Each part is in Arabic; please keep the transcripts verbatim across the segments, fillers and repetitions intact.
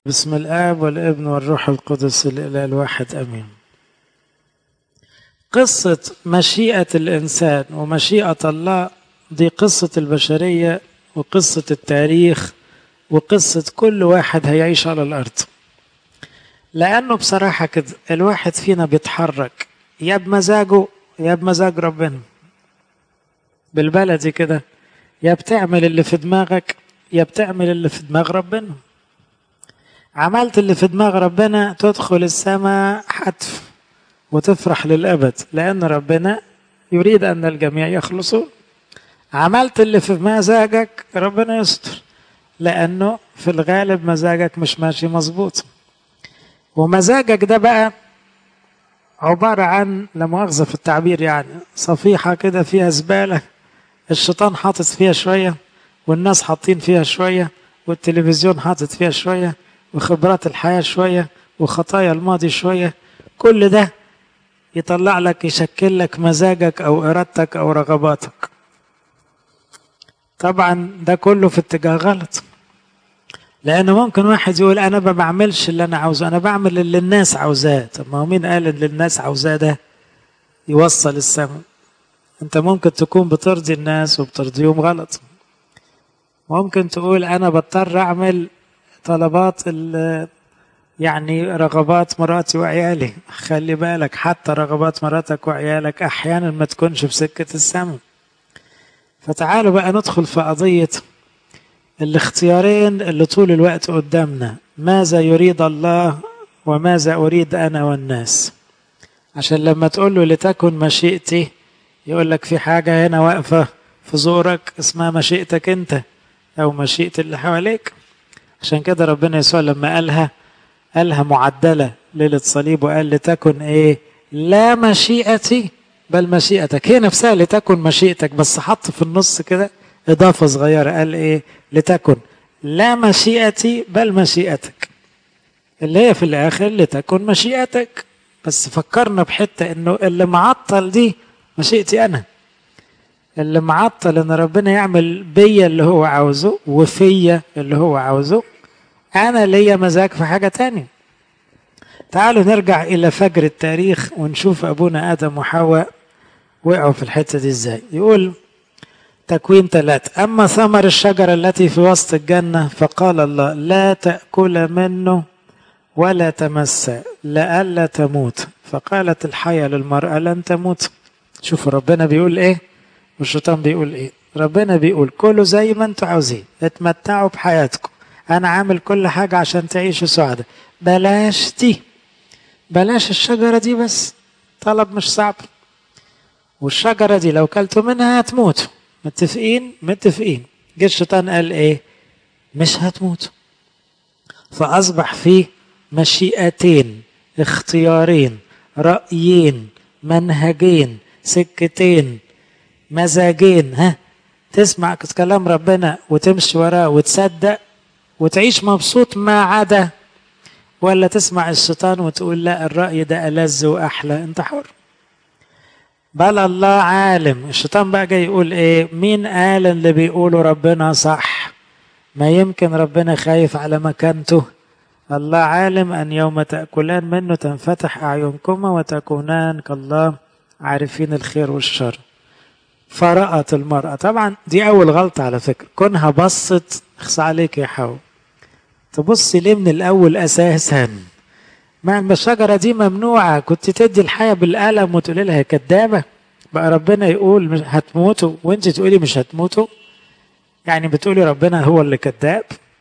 بسم الآب والابن والروح القدس الإله الواحد أمين. قصة مشيئة الإنسان ومشيئة الله دي قصة البشرية وقصة التاريخ وقصة كل واحد هيعيش على الأرض، لأنه بصراحة كده الواحد فينا بيتحرك يا بمزاجه يا بمزاج ربنا، بالبلدي كده يا بتعمل اللي في دماغك يا بتعمل اللي في دماغ ربنا. عملت اللي في دماغ ربنا تدخل السماء حتف وتفرح للأبد، لأن ربنا يريد أن الجميع يخلصون. عملت اللي في مزاجك ربنا يستر، لأنه في الغالب مزاجك مش ماشي مظبوط. ومزاجك ده بقى عبارة عن، لا مؤاخذة في التعبير، يعني صفيحة كده فيها زبالة، الشيطان حاطط فيها شوية والناس حاطين فيها شوية والتلفزيون حاطط فيها شوية وخبرات الحياة شوية وخطايا الماضي شوية. كل ده يطلع لك يشكل لك مزاجك أو إرادتك أو رغباتك. طبعا ده كله في اتجاه غلط، لأنه ممكن واحد يقول أنا ما بعملش اللي أنا عاوزه، أنا بعمل اللي الناس عاوزاه. طب ما هو مين قال اللي الناس عاوزاه ده يوصل السماء؟ أنت ممكن تكون بترضي الناس وبترضيهم غلط. ممكن تقول أنا بضطر أعمل طلبات يعني رغبات مراتي وعيالي. خلي بالك حتى رغبات مراتك وعيالك أحيانا ما تكونش في سكة السماء. فتعالوا بقى ندخل في قضية الاختيارين اللي طول الوقت قدامنا، ماذا يريد الله وماذا أريد أنا والناس. عشان لما تقول له لتكن مشيئتي يقول لك في حاجة هنا واقفة في زورك اسمها مشيئتك أنت أو مشيئة اللي حواليك. عشان كده ربنا يسوع لما قالها قالها معدلة ليلة صليب، وقال لتكن ايه؟ لا مشيئتي بل مشيئتك. هي نفسها لتكن مشيئتك، بس حط في النص كده إضافة صغيرة، قال ايه؟ لتكن لا مشيئتي بل مشيئتك، اللي هي في الآخر لتكن مشيئتك. بس فكرنا بحتة انه اللي معطل دي مشيئتي أنا، اللي معطل ان ربنا يعمل بيا اللي هو عاوزه وفيا اللي هو عاوزه. أنا ليا مزاج في حاجة تانية. تعالوا نرجع إلى فجر التاريخ ونشوف أبونا آدم وحواء وقعوا في الحتة دي إزاي. يقول تكوين ثلاثة: أما ثمر الشجرة التي في وسط الجنة فقال الله لا تأكل منه ولا تمس لئلا تموت. فقالت الحية للمرأة لن تموت. شوفوا ربنا بيقول إيه والشيطان بيقول إيه. ربنا بيقول كلوا زي ما انتوا عاوزين، اتمتعوا بحياتكم، أنا عامل كل حاجة عشان تعيشوا سعادة، بلاش دي، بلاش الشجرة دي، بس طلب مش صعب. والشجرة دي لو كلتوا منها هتموتوا. متفقين؟ متفقين. جه الشيطان قال ايه؟ مش هتموتوا. فأصبح فيه مشيئتين، اختيارين، رأيين، منهجين، سكتين، مزاجين. ها، تسمع كلام ربنا وتمشي وراه وتصدق وتعيش مبسوط ما عدا، ولا تسمع الشيطان وتقول لا الرأي ده ألذ وأحلى. انت حر. بل الله عالم. الشيطان بقى جاي يقول ايه؟ مين قال اللي بيقوله ربنا صح؟ ما يمكن ربنا خايف على مكانته. الله عالم أن يوم تأكلان منه تنفتح أعينكما وتكونان كالله عارفين الخير والشر. فرأت المرأة. طبعا دي أول غلطة على فكرة، كونها بصت. اخص عليك يا حو، تبصي ليه من الأول أساسا؟ ما الشجرة دي ممنوعة، كنت تدي الحياة بالقلم وتقولي لها كدابة. بقى ربنا يقول مش هتموتوا وانت تقولي مش هتموتوا؟ يعني بتقولي ربنا هو اللي كداب؟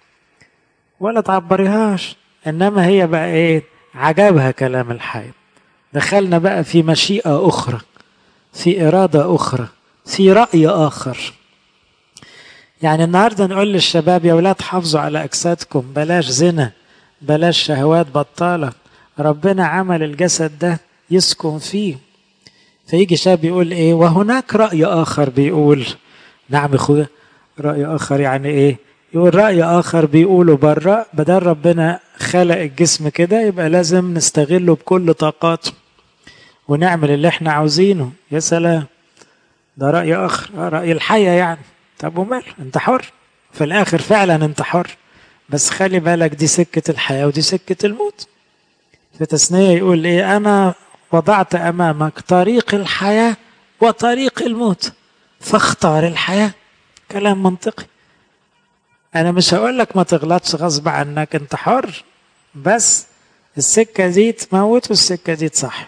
ولا تعبريهاش. إنما هي بقى إيه؟ عجبها كلام الحي. دخلنا بقى في مشيئة أخرى، في إرادة أخرى، في رأي آخر. يعني النهاردة نقول للشباب يا أولاد حافظوا على أجسادكم، بلاش زنا، بلاش شهوات بطالة، ربنا عمل الجسد ده يسكن فيه. فيجي شاب يقول إيه؟ وهناك رأي آخر بيقول. نعم أخويا، رأي آخر يعني إيه؟ يقول رأي آخر بيقوله برا، بدل ربنا خلق الجسم كده يبقى لازم نستغله بكل طاقاته ونعمل اللي احنا عاوزينه. يا سلام، ده رأي آخر، رأي الحياة يعني. طب ومال، انت حر في الآخر، فعلا انت حر. بس خلي بالك دي سكة الحياة ودي سكة الموت. في تثنية يقول ايه؟ انا وضعت امامك طريق الحياة وطريق الموت فاختار الحياة. كلام منطقي. انا مش هقول لك ما تغلطش غصب عنك، انت حر، بس السكة دي تموت والسكة دي تصح.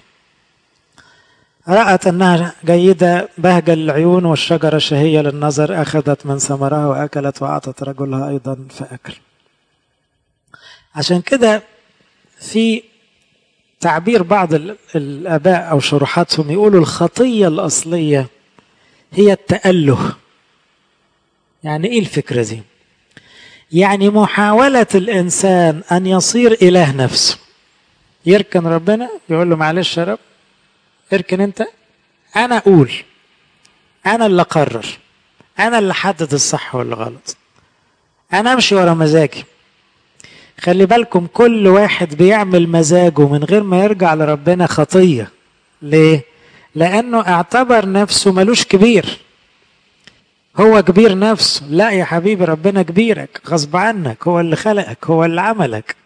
رأت أنها جيدة بهجة للعيون والشجرة شهية للنظر، أخذت من ثمرها وأكلت وأعطت رجلها أيضا فأكل. عشان كده في تعبير بعض الآباء أو شروحاتهم يقولوا الخطية الأصلية هي التأله. يعني إيه الفكرة دي؟ يعني محاولة الإنسان أن يصير إله نفسه، يركن ربنا يقول له معلش يا رب اركن أنت، أنا أقول، أنا اللي أقرر، أنا اللي حدد الصح والغلط، أنا أمشي ورا مزاجي. خلي بالكم كل واحد بيعمل مزاجه من غير ما يرجع لربنا خطية. ليه؟ لأنه اعتبر نفسه ملوش كبير، هو كبير نفسه. لا يا حبيبي، ربنا كبيرك غصب عنك، هو اللي خلقك، هو اللي عملك.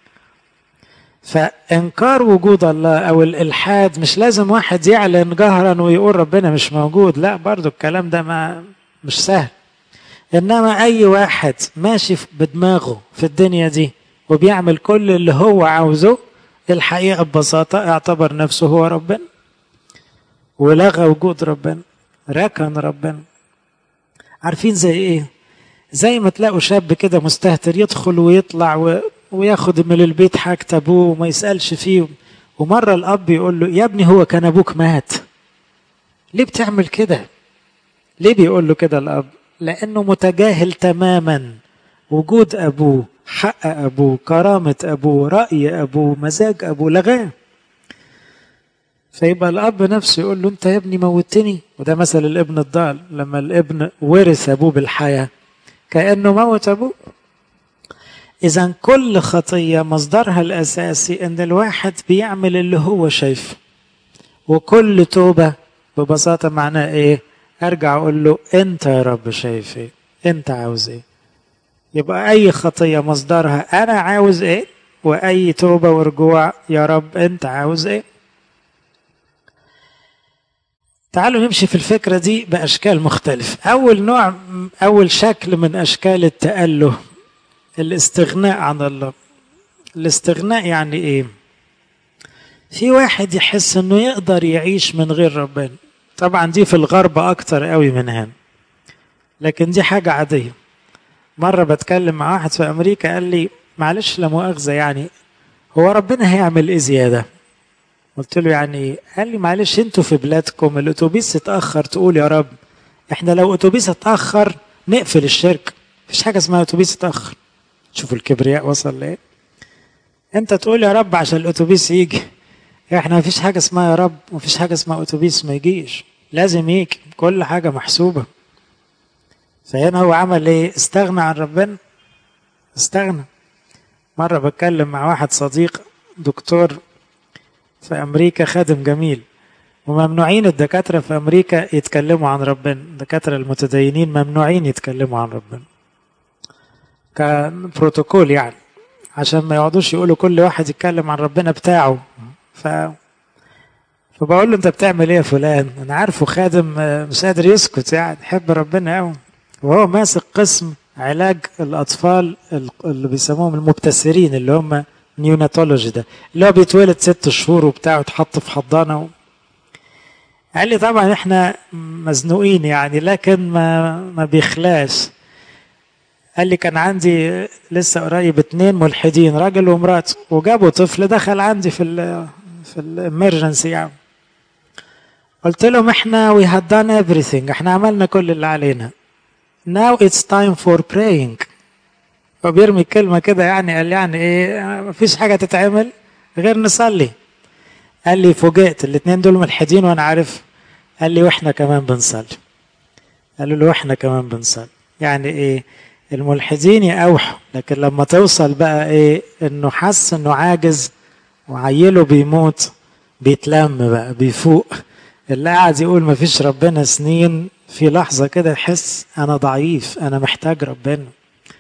فإنكار وجود الله أو الإلحاد مش لازم واحد يعلن جهرا ويقول ربنا مش موجود، لا برضو الكلام ده ما مش سهل. إنما أي واحد ماشي بدماغه في الدنيا دي وبيعمل كل اللي هو عاوزه، الحقيقة ببساطة اعتبر نفسه هو ربنا ولغى وجود ربنا، ركن ربنا. عارفين زي ايه؟ زي ما تلاقوا شاب كده مستهتر يدخل ويطلع و... وياخد من البيت حاجة ابوه وما يسألش فيه، ومرة الاب يقول له يا ابني هو كان ابوك مات، ليه بتعمل كده؟ ليه بيقول له كده الاب؟ لانه متجاهل تماما وجود ابوه، حق ابوه، كرامة ابوه، رأي ابوه، مزاج ابوه، لغاه. فيبقى الاب نفسه يقول له انت يا ابني موتني. وده مثل الابن الضال، لما الابن ورث ابوه بالحياة كأنه موت ابوه. اذا كل خطية مصدرها الاساسي ان الواحد بيعمل اللي هو شايفه، وكل توبة ببساطة معناه ايه؟ ارجع اقول له انت يا رب شايف ايه، انت عاوز ايه. يبقى اي خطية مصدرها انا عاوز ايه، واي توبة ورجوع يا رب انت عاوز ايه. تعالوا نمشي في الفكرة دي بأشكال مختلفة. أول نوع، أول شكل من أشكال التأله الاستغناء عن الله. الاستغناء يعني إيه؟ في واحد يحس إنه يقدر يعيش من غير ربنا. طبعا دي في الغرب أكتر قوي من هنا، لكن دي حاجة عادية. مرة بتكلم مع واحد في أمريكا قال لي معلش لا مؤاخذة، يعني هو ربنا هيعمل إيه زيادة؟ قلت له يعني ايه؟ قال لي معلش انتوا في بلادكم الاتوبيس اتاخر تقول يا رب، احنا لو اتوبيس اتاخر نقفل الشركه، مفيش حاجه اسمها اتوبيس اتاخر. شوفوا الكبرياء وصل لايه. انت تقول يا رب عشان الاتوبيس يجي، احنا مفيش حاجه اسمها يا رب، مفيش حاجه اسمها اتوبيس ما يجيش، لازم يجي، كل حاجه محسوبه. فهنا هو عمل ايه؟ استغنى عن ربنا، استغنى. مره بتكلم مع واحد صديق دكتور في أمريكا، خادم جميل، وممنوعين الدكاترة في أمريكا يتكلموا عن ربنا، الدكاترة المتدينين ممنوعين يتكلموا عن ربنا كان بروتوكول، يعني عشان ما يقعدوش يقولوا كل واحد يتكلم عن ربنا بتاعه. ف... فبقول له انت بتعمل ايه يا فلان؟ انا عارفه خادم مش قادر يسكت، يعني يحب ربنا قوي، وهو ماسك قسم علاج الأطفال اللي بيسموهم المبتسرين، اللي هم نيوناتولوجي، ده اللي هو بيتولد ست شهور وبتاع وتحط في حضانه و... قال لي طبعا احنا مزنوقين يعني، لكن ما ما بيخلاش. قال لي كان عندي لسه قريب اتنين ملحدين، راجل ومراته، وجابوا طفل دخل عندي في ال في الامرجنسي يعني. قلت لهم احنا we had done everything، احنا عملنا كل اللي علينا. now it's time for praying. وبيرمي كلمة كده، يعني قال يعني ايه، مفيش حاجة تتعمل غير نصلي. قال لي فوجئت، الاتنين دول ملحدين وانا عارف. قال لي واحنا كمان بنصلي. قالوا له واحنا كمان بنصلي. يعني ايه؟ الملحدين يقاوحوا، لكن لما توصل بقى ايه انه حس انه عاجز وعيله بيموت، بيتلم بقى، بيفوق. اللي قاعد يقول مفيش ربنا سنين، في لحظة كده يحس انا ضعيف، انا محتاج ربنا.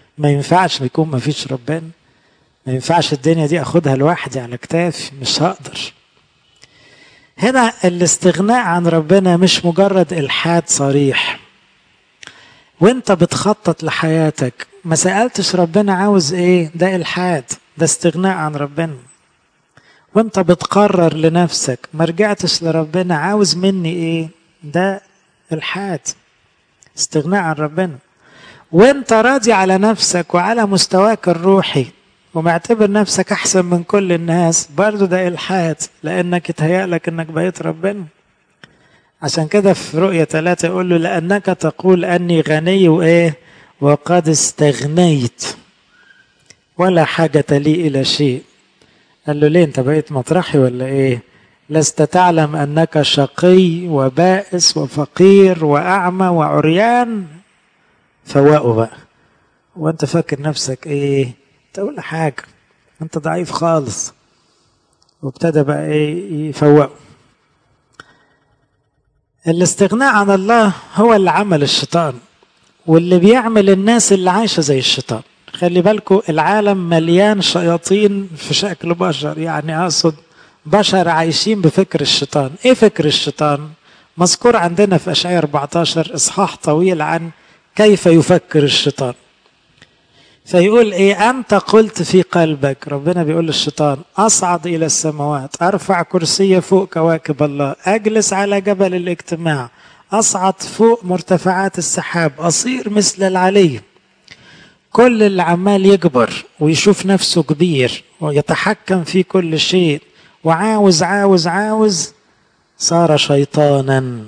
ما ينفعش يكون ما فيش ربنا، ما ينفعش الدنيا دي أخدها لوحدي على كتافي، مش هقدر. هنا الاستغناء عن ربنا مش مجرد إلحاد صريح. وانت بتخطط لحياتك ما سألتش ربنا عاوز ايه، ده إلحاد، ده استغناء عن ربنا. وانت بتقرر لنفسك ما رجعتش لربنا عاوز مني ايه، ده إلحاد، استغناء عن ربنا. وانت راضي على نفسك وعلى مستواك الروحي ومعتبر نفسك احسن من كل الناس، برضو ده إلحاد، لانك اتهيألك انك بقيت ربنا. عشان كده في رؤية ثلاثة يقول له لأنك تقول أني غني وإيه وقد استغنيت ولا حاجة لي إلى شيء. قال له ليه، أنت بقيت مطرحي ولا إيه؟ لست تعلم أنك شقي وبائس وفقير وأعمى وعريان. فوقه بقى، وأنت فاكر نفسك إيه؟ تقول حاجة، أنت ضعيف خالص. وابتدى بقى إيه يفوقه. الاستغناء عن الله هو اللي عمل الشيطان، واللي بيعمل الناس اللي عايشة زي الشيطان. خلي بالكم العالم مليان شياطين في شكل بشر، يعني أقصد بشر عايشين بفكر الشيطان. إيه فكر الشيطان؟ مذكور عندنا في أشعياء أربعة عشر إصحاح طويل عن كيف يفكر الشيطان. فيقول إيه، أنت قلت في قلبك، ربنا بيقول للشيطان أصعد إلى السماوات، أرفع كرسي فوق كواكب الله، أجلس على جبل الاجتماع، أصعد فوق مرتفعات السحاب، أصير مثل العلي. كل اللي عمال يكبر ويشوف نفسه كبير ويتحكم في كل شيء وعاوز عاوز عاوز صار شيطانا.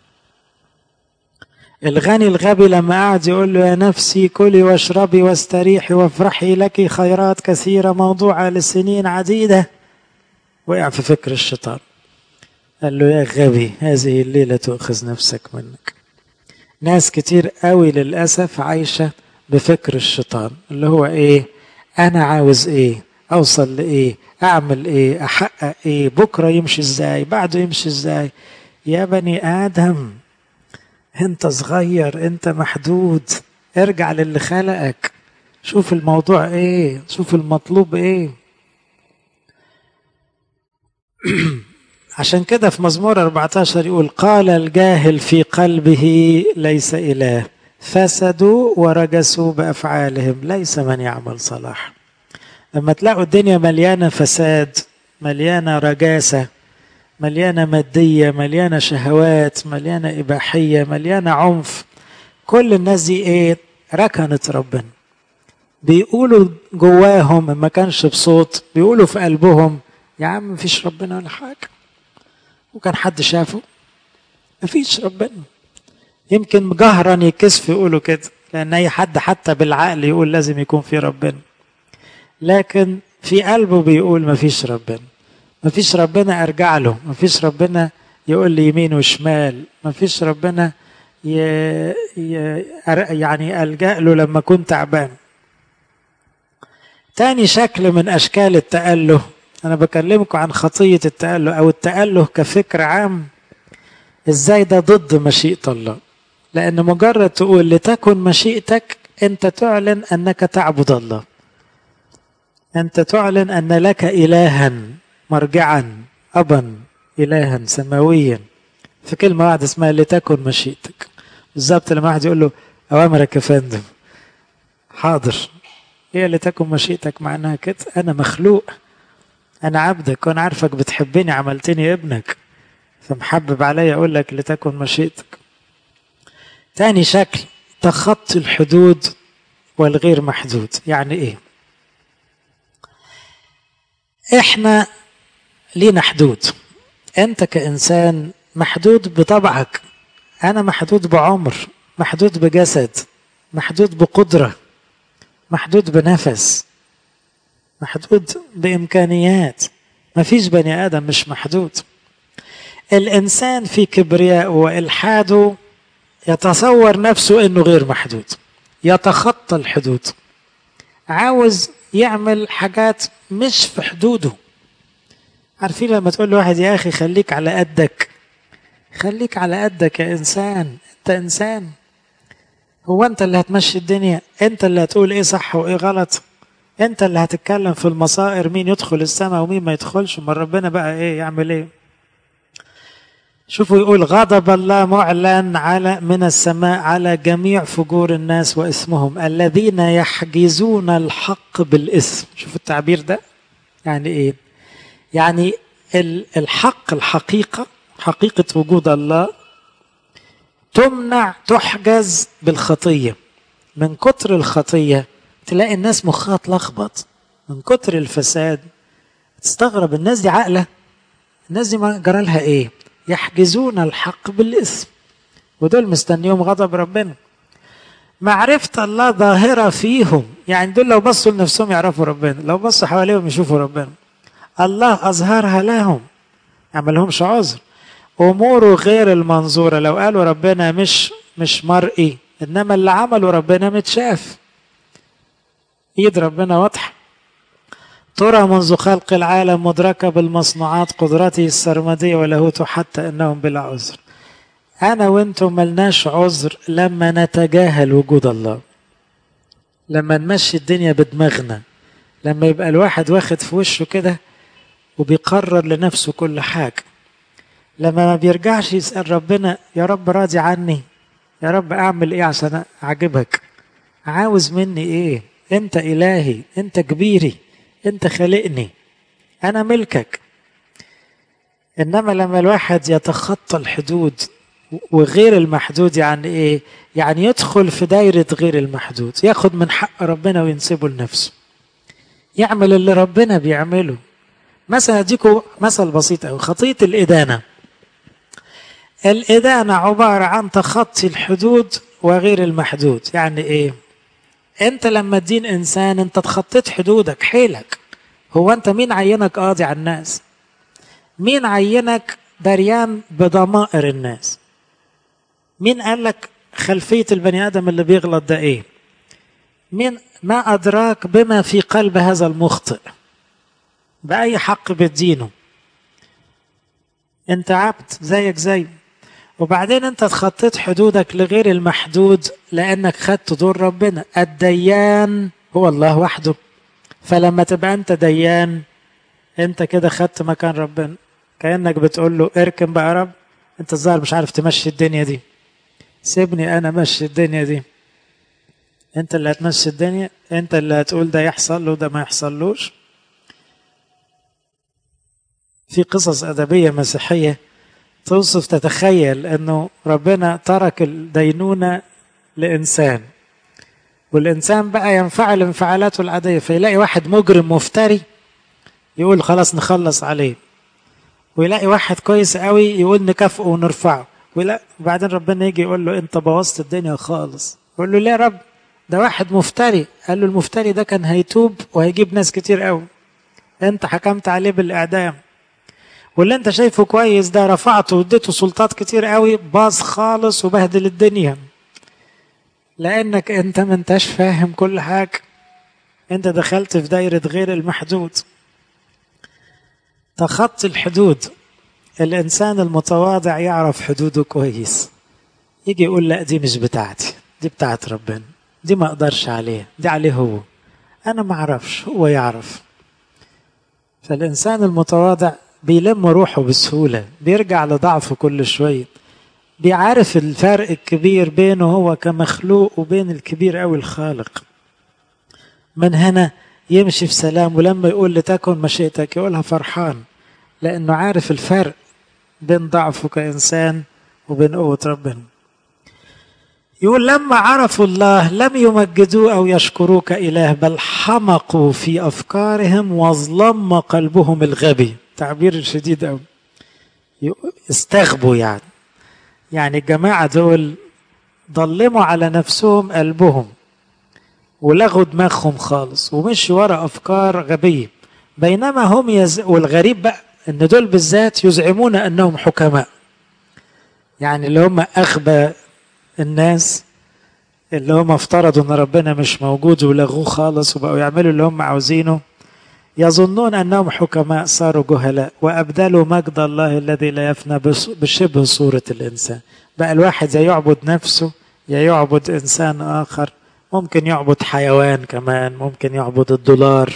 الغني الغبي لما قعد يقول له يا نفسي كلي واشربي واستريحي وافرحي لك خيرات كثيرة موضوعة لسنين عديدة، وقع في فكر الشيطان. قال له يا غبي هذه الليلة تؤخذ نفسك منك. ناس كتير قوي للأسف عايشة بفكر الشيطان، اللي هو ايه، انا عاوز ايه، اوصل لايه، اعمل ايه، احقق ايه، بكرة يمشي ازاي، بعده يمشي ازاي. يا بني آدم انت صغير، انت محدود، ارجع للي خلقك، شوف الموضوع ايه، شوف المطلوب ايه. عشان كده في مزمور أربعة عشر يقول قال الجاهل في قلبه ليس إله، فسدوا ورجسوا بأفعالهم، ليس من يعمل صلاح. لما تلاقوا الدنيا مليانة فساد، مليانة رجاسة، مليانة مادية، مليانة شهوات، مليانة إباحية، مليانة عنف، كل الناس دي ايه، ركنت ربنا. بيقولوا جواهم ما كانش بصوت، بيقولوا في قلبهم يا عم مفيش ربنا ولا حاجة. وكان حد شافه؟ مفيش ربنا. يمكن جهرا يكسف يقولوا كده، لأن أي حد حتى بالعقل يقول لازم يكون في ربنا، لكن في قلبه بيقول مفيش ربنا. مفيش ربنا أرجع له، مفيش ربنا يقول لي يمين وشمال، مفيش ربنا ي... ي... يعني ألجأ له لما كنت تعبان. تاني شكل من أشكال التأله، أنا بكلمكم عن خطية التأله أو التأله كفكر عام، إزاي ده ضد مشيئة الله. لأن مجرد تقول لتكن مشيئتك، أنت تعلن أنك تعبد الله، أنت تعلن أن لك إلها مرجعا، أبا إلها سماويا. في كلمة واحدة اسمها لتكن مشيئتك. بالظبط لما واحد يقول له أوامرك يا فندم، حاضر، هي لتكن مشيئتك معناها كده، أنا مخلوق، أنا عبدك، وأنا عارفك بتحبني، عملتني ابنك، فمحبب علي أقول لك لتكن مشيئتك. تاني شكل تخطي الحدود والغير محدود. يعني إيه؟ إحنا لينا حدود، أنت كإنسان محدود بطبعك، أنا محدود بعمر، محدود بجسد، محدود بقدرة، محدود بنفس، محدود بإمكانيات. مفيش بني آدم مش محدود. الإنسان في كبرياء وإلحاده يتصور نفسه إنه غير محدود، يتخطى الحدود، عاوز يعمل حاجات مش في حدوده. عارفين لما تقول لواحد يا أخي خليك على قدك، خليك على قدك يا إنسان، أنت إنسان. هو انت اللي هتمشي الدنيا؟ انت اللي هتقول ايه صح وايه غلط؟ انت اللي هتتكلم في المصائر مين يدخل السماء ومين ما يدخلش؟ ما ربنا بقى ايه يعمل ايه؟ شوفوا يقول غضب الله معلن على من السماء على جميع فجور الناس واسمهم الذين يحجزون الحق بالاسم. شوفوا التعبير ده يعني ايه؟ يعني الحق، الحقيقة، حقيقة وجود الله تمنع، تحجز بالخطية. من كتر الخطية تلاقي الناس مخها اتلخبط، من كتر الفساد تستغرب الناس دي عاقلة؟ الناس دي ما جرالها ايه؟ يحجزون الحق بالاسم، ودول مستنيهم غضب ربنا. معرفة الله ظاهرة فيهم، يعني دول لو بصوا لنفسهم يعرفوا ربنا، لو بصوا حواليهم يشوفوا ربنا. الله أظهرها لهم، عملهمش عذر. أموره غير المنظورة، لو قالوا ربنا مش مش مرئي، إنما اللي عمله ربنا متشاف، إيد ربنا واضحة. ترى منذ خلق العالم مدركة بالمصنوعات قدرته السرمدية ولاهوته حتى إنهم بلا عذر. أنا وإنتم ملناش عذر لما نتجاهل وجود الله، لما نمشي الدنيا بدماغنا، لما يبقى الواحد واخد في وشه كده وبيقرر لنفسه كل حاجة، لما ما بيرجعش يسأل ربنا يا رب راضي عني، يا رب أعمل إيه عشان أعجبك، عاوز مني إيه، أنت إلهي، أنت كبيري، أنت خلقني، أنا ملكك. إنما لما الواحد يتخطى الحدود وغير المحدود، يعني إيه؟ يعني يدخل في دايرة غير المحدود، ياخد من حق ربنا وينسبه لنفسه، يعمل اللي ربنا بيعمله. مثلا أديكم مثل بسيط أوي، خطية الإدانة. الإدانة عبارة عن تخطي الحدود وغير المحدود. يعني إيه؟ أنت لما تدين إنسان أنت تخطيت حدودك، حيلك. هو أنت مين عينك قاضي على الناس؟ مين عينك دريان بضمائر الناس؟ مين قال لك خلفية البني آدم اللي بيغلط ده إيه؟ مين ما أدراك بما في قلب هذا المخطئ؟ بأي حق بتدينه؟ أنت عبد زيك زي. وبعدين أنت تخطيت حدودك لغير المحدود لأنك خدت دور ربنا. الديان هو الله وحده، فلما تبقى أنت ديان أنت كده خدت مكان ربنا، كأنك بتقول له اركن بقى يا رب، أنت الظاهر مش عارف تمشي الدنيا دي، سيبني أنا مشي الدنيا دي. أنت اللي هتمشي الدنيا، أنت اللي هتقول ده يحصل له ده ما يحصلوش. في قصص أدبية مسيحية توصف، تتخيل أنه ربنا ترك الدينونة لإنسان، والإنسان بقى ينفعل انفعالاته العادية، فيلاقي واحد مجرم مفتري يقول خلاص نخلص عليه، ويلاقي واحد كويس قوي يقول نكافئه ونرفعه، وبعدين ربنا يجي يقول له انت بوظت الدنيا خالص. يقول له ليه يا رب؟ ده واحد مفتري. قال له المفتري ده كان هيتوب وهيجيب ناس كتير قوي، انت حكمت عليه بالإعدام. واللي انت شايفه كويس ده رفعته واديته سلطات كتير قوي، باظ خالص وبهدل الدنيا، لانك انت ما انتش فاهم كل حاجة، انت دخلت في دايرة غير المحدود. تخطي الحدود. الانسان المتواضع يعرف حدوده كويس، يجي يقول لا دي مش بتاعتي، دي بتاعت ربنا، دي ما اقدرش عليها، دي عليه هو، انا ما اعرفش، هو يعرف. فالانسان المتواضع بيلم روحه بسهولة، بيرجع لضعفه كل شوية، بيعرف الفرق الكبير بينه هو كمخلوق وبين الكبير أو الخالق. من هنا يمشي في سلام، ولما يقول لتكن مشيئتك يقولها فرحان، لأنه عارف الفرق بين ضعفه كإنسان وبين قوة ربنا. يقول لما عرفوا الله لم يمجدوه أو يشكروه كإله، بل حمقوا في أفكارهم وظلم قلبهم الغبي. تعبير شديد أوي، استغبوا يعني يعني الجماعة دول ضلموا على نفسهم قلبهم ولغوا دماغهم خالص ومشوا ورا أفكار غبية، بينما هم يز... والغريب بقى أن دول بالذات يزعمون أنهم حكماء، يعني اللي هم أغبى الناس، اللي هم افترضوا أن ربنا مش موجود ولغوه خالص وبقوا يعملوا اللي هم عاوزينه، يظنون أنهم حكماء صاروا جهلاء وأبدلوا مجد الله الذي لا يفنى بشبه صورة الإنسان. بقى الواحد يعبد نفسه يا يعبد إنسان آخر، ممكن يعبد حيوان كمان، ممكن يعبد الدولار.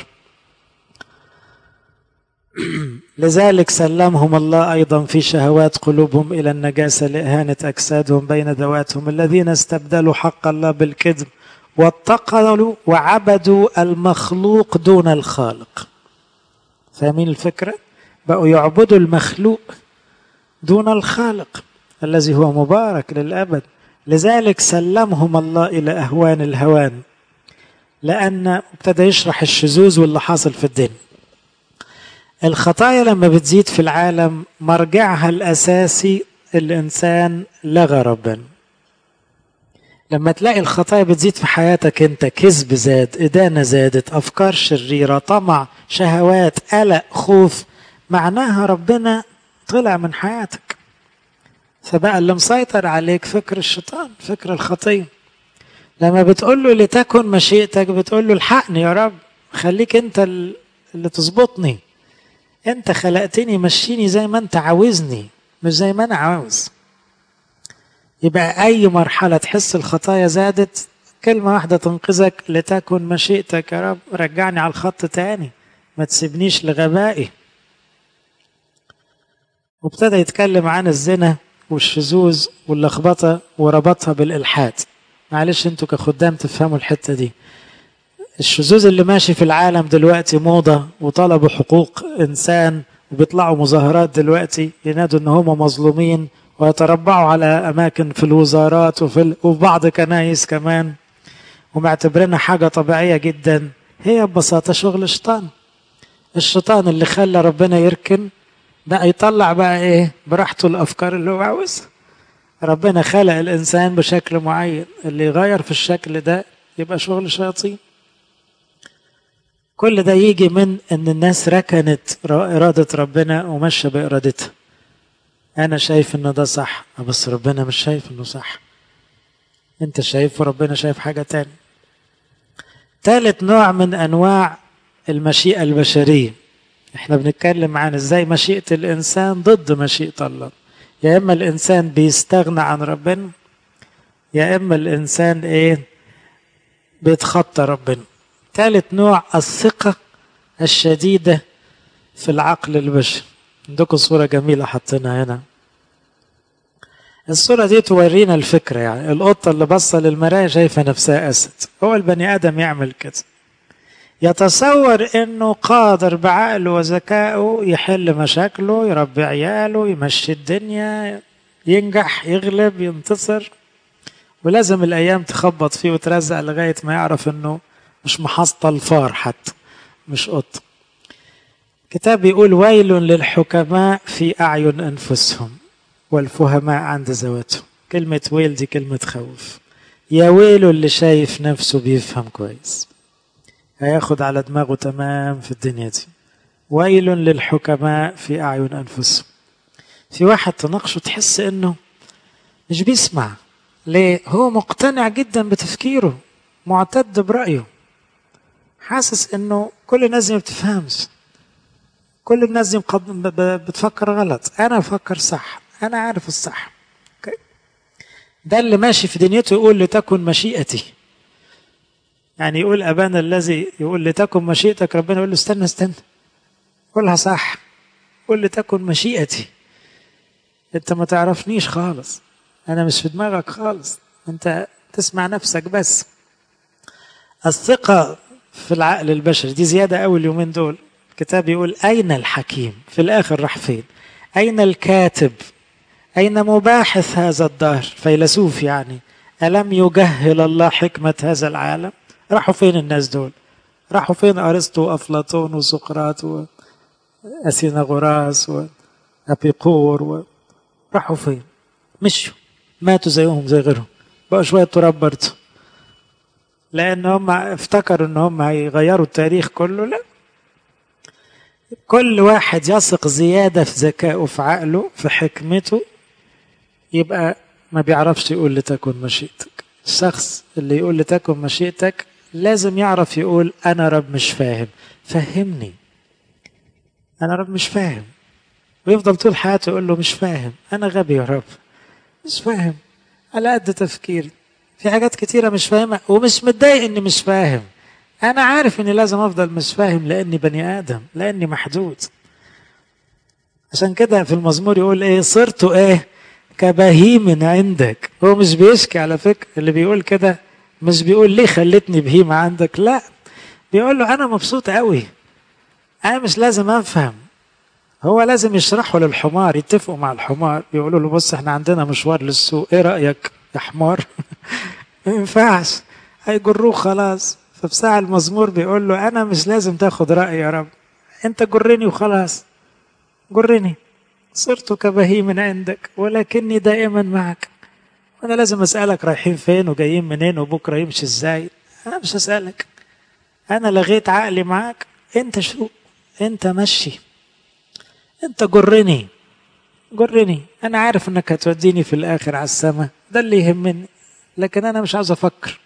لذلك سلمهم الله أيضا في شهوات قلوبهم إلى النجاسة لإهانة أجسادهم بين ذواتهم، الذين استبدلوا حق الله بالكذب واتقلوا وعبدوا المخلوق دون الخالق. فاهمين الفكرة؟ بقوا يعبدوا المخلوق دون الخالق الذي هو مبارك للأبد. لذلك سلمهم الله إلى أهوان الهوان، لأن ابتدى يشرح الشذوذ واللي حاصل في الدنيا. الخطايا لما بتزيد في العالم مرجعها الأساسي الإنسان لغى ربنا. لما تلاقي الخطايا بتزيد في حياتك انت، كذب زاد، إدانة زادت، أفكار شريرة، طمع، شهوات، قلق، خوف، معناها ربنا طلع من حياتك. فبقى اللي مسيطر عليك فكر الشيطان، فكر الخطية. لما بتقول له لتكن مشيئتك بتقول له الحقني يا رب، خليك انت اللي تظبطني، انت خلقتني، مشيني زي ما انت عاوزني مش زي ما انا عاوز. يبقى اي مرحلة تحس الخطايا زادت، كلمة واحدة تنقذك، لتكن مشيئتك يا رب، رجعني على الخط تاني، ما تسيبنيش لغبائي. وابتدى يتكلم عن الزنا والشذوذ واللخبطة وربطها بالإلحاد. معلش انتوا كخدام تفهموا الحتة دي. الشذوذ اللي ماشي في العالم دلوقتي موضة، وطلبوا حقوق إنسان، وبيطلعوا مظاهرات دلوقتي ينادوا ان هم مظلومين، ويتربعوا على أماكن في الوزارات وفي بعض كنايس كمان، ومعتبرينها حاجة طبيعية جدا. هي ببساطة شغل الشيطان. الشيطان اللي خلى ربنا يركن بقى يطلع بقى ايه براحته الأفكار اللي هو عاوزها. ربنا خلق الإنسان بشكل معين، اللي يغير في الشكل ده يبقى شغل شياطين. كل ده يجي من ان الناس ركنت إرادة ربنا ومشى بإرادتها. أنا شايف إنه ده صح، بس ربنا مش شايف إنه صح. أنت شايف وربنا شايف حاجة تاني. ثالث نوع من أنواع المشيئة البشرية، إحنا بنتكلم عن إزاي مشيئة الإنسان ضد مشيئة الله. يا إما الإنسان بيستغنى عن ربنا، يا إما الإنسان إيه بيتخطى ربنا. ثالث نوع الثقة الشديدة في العقل البشري. عندكم صورة جميلة حطينا هنا. الصورة دي تورينا الفكرة، يعني القطة اللي بصة للمراية شايفة نفسها أسد. هو البني آدم يعمل كده، يتصور إنه قادر بعقله وذكائه يحل مشاكله، يربي عياله، يمشي الدنيا، ينجح، يغلب، ينتصر. ولازم الأيام تخبط فيه وترزق لغاية ما يعرف إنه مش محصطة الفار، حتى مش قط. كتاب يقول ويل للحكماء في أعين أنفسهم والفهماء عند ذواتهم. كلمة ويل دي كلمة خوف. يا ويله اللي شايف نفسه بيفهم كويس، هياخد على دماغه تمام في الدنيا دي. ويل للحكماء في أعين أنفسهم. في واحد تناقشه تحس إنه مش بيسمع. ليه؟ هو مقتنع جدا بتفكيره، معتد برأيه، حاسس إنه كل الناس دي ما بتفهمش، كل الناس دي بتفكر غلط، أنا بفكر صح، أنا عارف الصح. ده اللي ماشي في دنيته يقول لتكن مشيئتي. يعني يقول أبانا الذي، يقول لتكن مشيئتك، ربنا يقول له استنى استنى قولها صح، قول لتكن مشيئتي. أنت ما تعرفنيش خالص، أنا مش في دماغك خالص، أنت تسمع نفسك بس. الثقة في العقل البشري دي زيادة أول يومين دول. الكتاب يقول أين الحكيم؟ في الآخر راح فين؟ أين الكاتب؟ أين مباحث هذا الدهر؟ فيلسوف يعني. ألم يجهل الله حكمة هذا العالم؟ راحوا فين الناس دول؟ راحوا فين أرسطو وأفلاطون وسقراط وأثيناغوراس وأبيقور و... راحوا فين؟ مشوا، ماتوا زيهم زي غيرهم، بقوا شوية تراب برضه، لأن هم افتكروا أن هم هيغيروا التاريخ كله. لا، كل واحد يثق زيادة في ذكائه، في عقله، في حكمته، يبقى ما بيعرفش يقول لتكن مشيئتك. الشخص اللي يقول لتكن مشيئتك لازم يعرف يقول أنا رب مش فاهم، فهمني، أنا رب مش فاهم. ويفضل طول حياته يقول له مش فاهم، أنا غبي يا رب، مش فاهم، على قد تفكيري، في حاجات كتيرة مش فاهمها ومش متضايق اني مش فاهم. انا عارف اني لازم افضل مش فاهم لاني بني ادم، لاني محدود. عشان كده في المزمور يقول ايه؟ صرت ايه؟ كبهيم عندك. هو مش بيشكي على فكرة اللي بيقول كده، مش بيقول ليه خلتني بهيمة عندك، لا، بيقول له انا مبسوط قوي، انا مش لازم افهم. هو لازم يشرحوا للحمار، يتفقوا مع الحمار يقولوا له بص احنا عندنا مشوار للسوق، ايه رأيك يا حمار؟ ما ينفعش، هيجروه خلاص. ففي ساعة المزمور بيقول له انا مش لازم تاخد رأيي يا رب، انت جرني وخلاص، جرني. صرت كبهيم عندك ولكني دائما معك. وانا لازم اسألك رايحين فين وجايين منين وبكرة يمشي ازاي؟ انا مش هسألك، انا لغيت عقلي معاك، انت شو، انت مشي، انت جرني جرني. انا عارف انك هتوديني في الاخر على السماء، ده اللي يهمني، لكن انا مش عاوز افكر.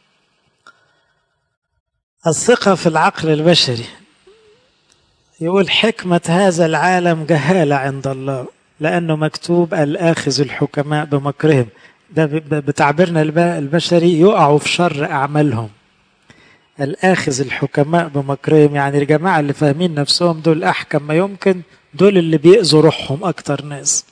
الثقة في العقل البشري. يقول حكمة هذا العالم جهالة عند الله، لأنه مكتوب الآخذ الحكماء بمكرهم. ده بتعبيرنا البشري يقعوا في شر أعمالهم. الآخذ الحكماء بمكرهم يعني الجماعة اللي فاهمين نفسهم دول أحكم ما يمكن، دول اللي بيأذوا روحهم أكتر ناس.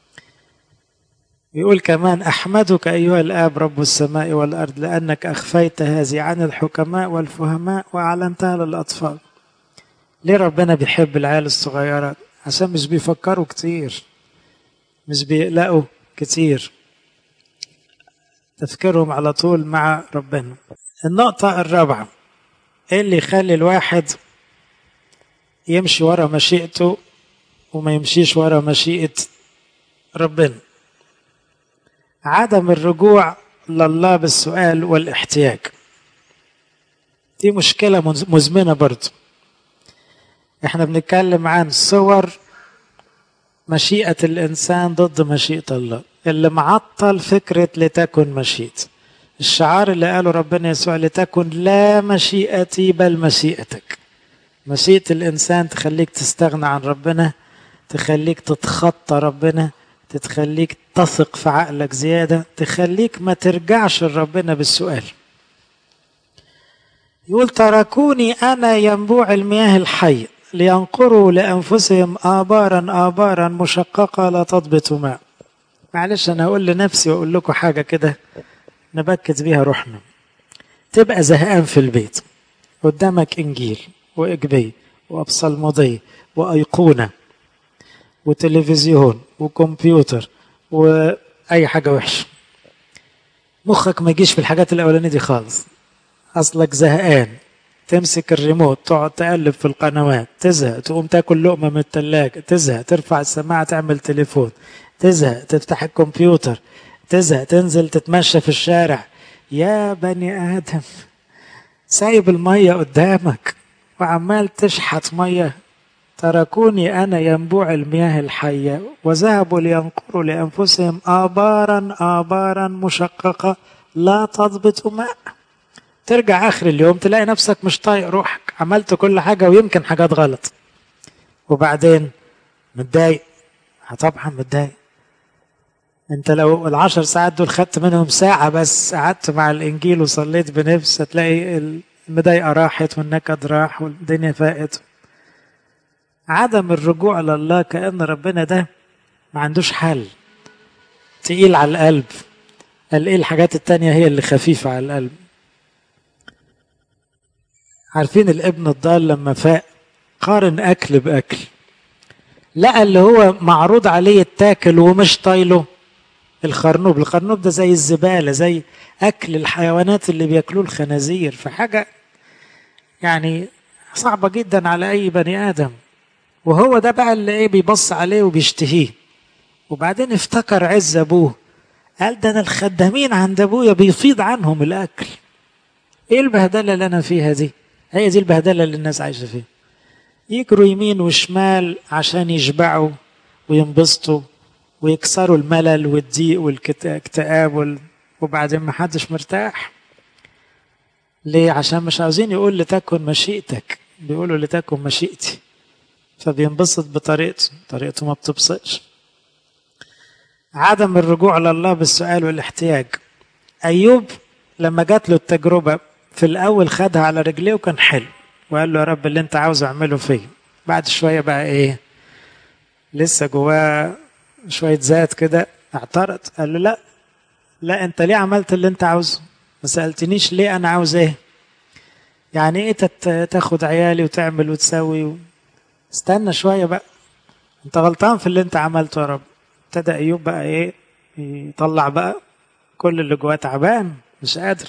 يقول كمان أحمدك أيها الآب رب السماء والأرض لأنك أخفيت هذه عن الحكماء والفهماء وأعلنتها للأطفال. ليه ربنا بيحب العيال الصغيرة؟ عشان مش بيفكروا كتير، مش بيقلقوا كتير، تفكيرهم على طول مع ربنا. النقطة الرابعة، ايه اللي يخلي الواحد يمشي ورا مشيئته وما يمشيش ورا مشيئة ربنا؟ عدم الرجوع لله بالسؤال والاحتياج. دي مشكلة مزمنة برضو. احنا بنتكلم عن صور مشيئة الإنسان ضد مشيئة الله، اللي معطل فكرة لتكن مشيئتي. الشعار اللي قاله ربنا يسوع لتكن لا مشيئتي بل مشيئتك. مشيئة الإنسان تخليك تستغنى عن ربنا، تخليك تتخطى ربنا، تخليك تثق في عقلك زيادة، تخليك ما ترجعش لربنا بالسؤال. يقول تركوني أنا ينبوع المياه الحي لينقروا لأنفسهم آبارا آبارا مشققة لا تضبط ماء. معلش أنا أقول لنفسي وأقول لكم حاجة كده نبكت بيها روحنا. تبقى زهقان في البيت، قدامك إنجيل وإجبي وأبصلمضي وأيقونة وتلفزيون وكمبيوتر وأي حاجة وحشة، مخك ما يجيش في الحاجات الأولانية دي خالص، أصلك زهقان. تمسك الريموت تقعد تقلب في القنوات، تزهق، تقوم تاكل لقمة من التلاجة، تزهق، ترفع السماعة تعمل تليفون، تزهق، تفتح الكمبيوتر، تزهق، تنزل تتمشى في الشارع. يا بني آدم، سايب المية قدامك وعمال تشحت مية. تركوني أنا ينبوع المياه الحية وذهبوا لينقروا لأنفسهم آبارا آبارا مشققة لا تضبط ماء. ترجع آخر اليوم تلاقي نفسك مش طايق روحك، عملت كل حاجة ويمكن حاجات غلط، وبعدين متضايق. طبعا متضايق. انت لو العشر ساعات دول خدت منهم ساعة بس قعدت مع الإنجيل وصليت بنفس، هتلاقي المضايقة راحت والنكد راح والدنيا فاقت. عدم الرجوع لله كأن ربنا ده ما عندوش حل، تقيل على القلب. قال ايه الحاجات التانية هي اللي خفيفة على القلب. عارفين الابن الضال لما فاق قارن أكل بأكل، لقى اللي هو معروض عليه التاكل ومش طايله الخرنوب. الخرنوب ده زي الزبالة، زي أكل الحيوانات اللي بيأكلوه الخنازير، فحاجة يعني صعبة جدا على أي بني آدم. وهو ده بقى اللي ايه بيبص عليه وبيشتهيه. وبعدين افتكر عز أبوه، قال ده أنا الخدامين عند أبويا بيفيض عنهم الأكل. ايه البهدلة اللي أنا فيها دي؟ هي دي البهدلة اللي الناس عايشة فيها، يجروا يمين وشمال عشان يشبعوا وينبسطوا ويكسروا الملل والضيق والاكتئاب وال... وبعدين ما حدش مرتاح. ليه؟ عشان مش عاوزين يقول لتكن مشيئتك، بيقولوا لتكن مشيئتي، فبينبسط بطريقته، طريقته ما بتبسطش. عدم الرجوع لله بالسؤال والاحتياج. أيوب لما جات له التجربة في الأول خدها على رجليه وكان حلو، وقال له يا رب اللي انت عاوز اعمله فيه. بعد شوية بقى ايه، لسه جواه شوية ذات كده، اعترض قال له لا لا، انت ليه عملت اللي انت عاوزه؟ ما سألتنيش ليه انا عاوز ايه؟ يعني ايه تاخد عيالي وتعمل وتسوي و... استنى شوية بقى، انت غلطان في اللي انت عملته يا رب. ابتدى ايوب بقى ايه، يطلع بقى كل اللي جواه، تعبان مش قادر.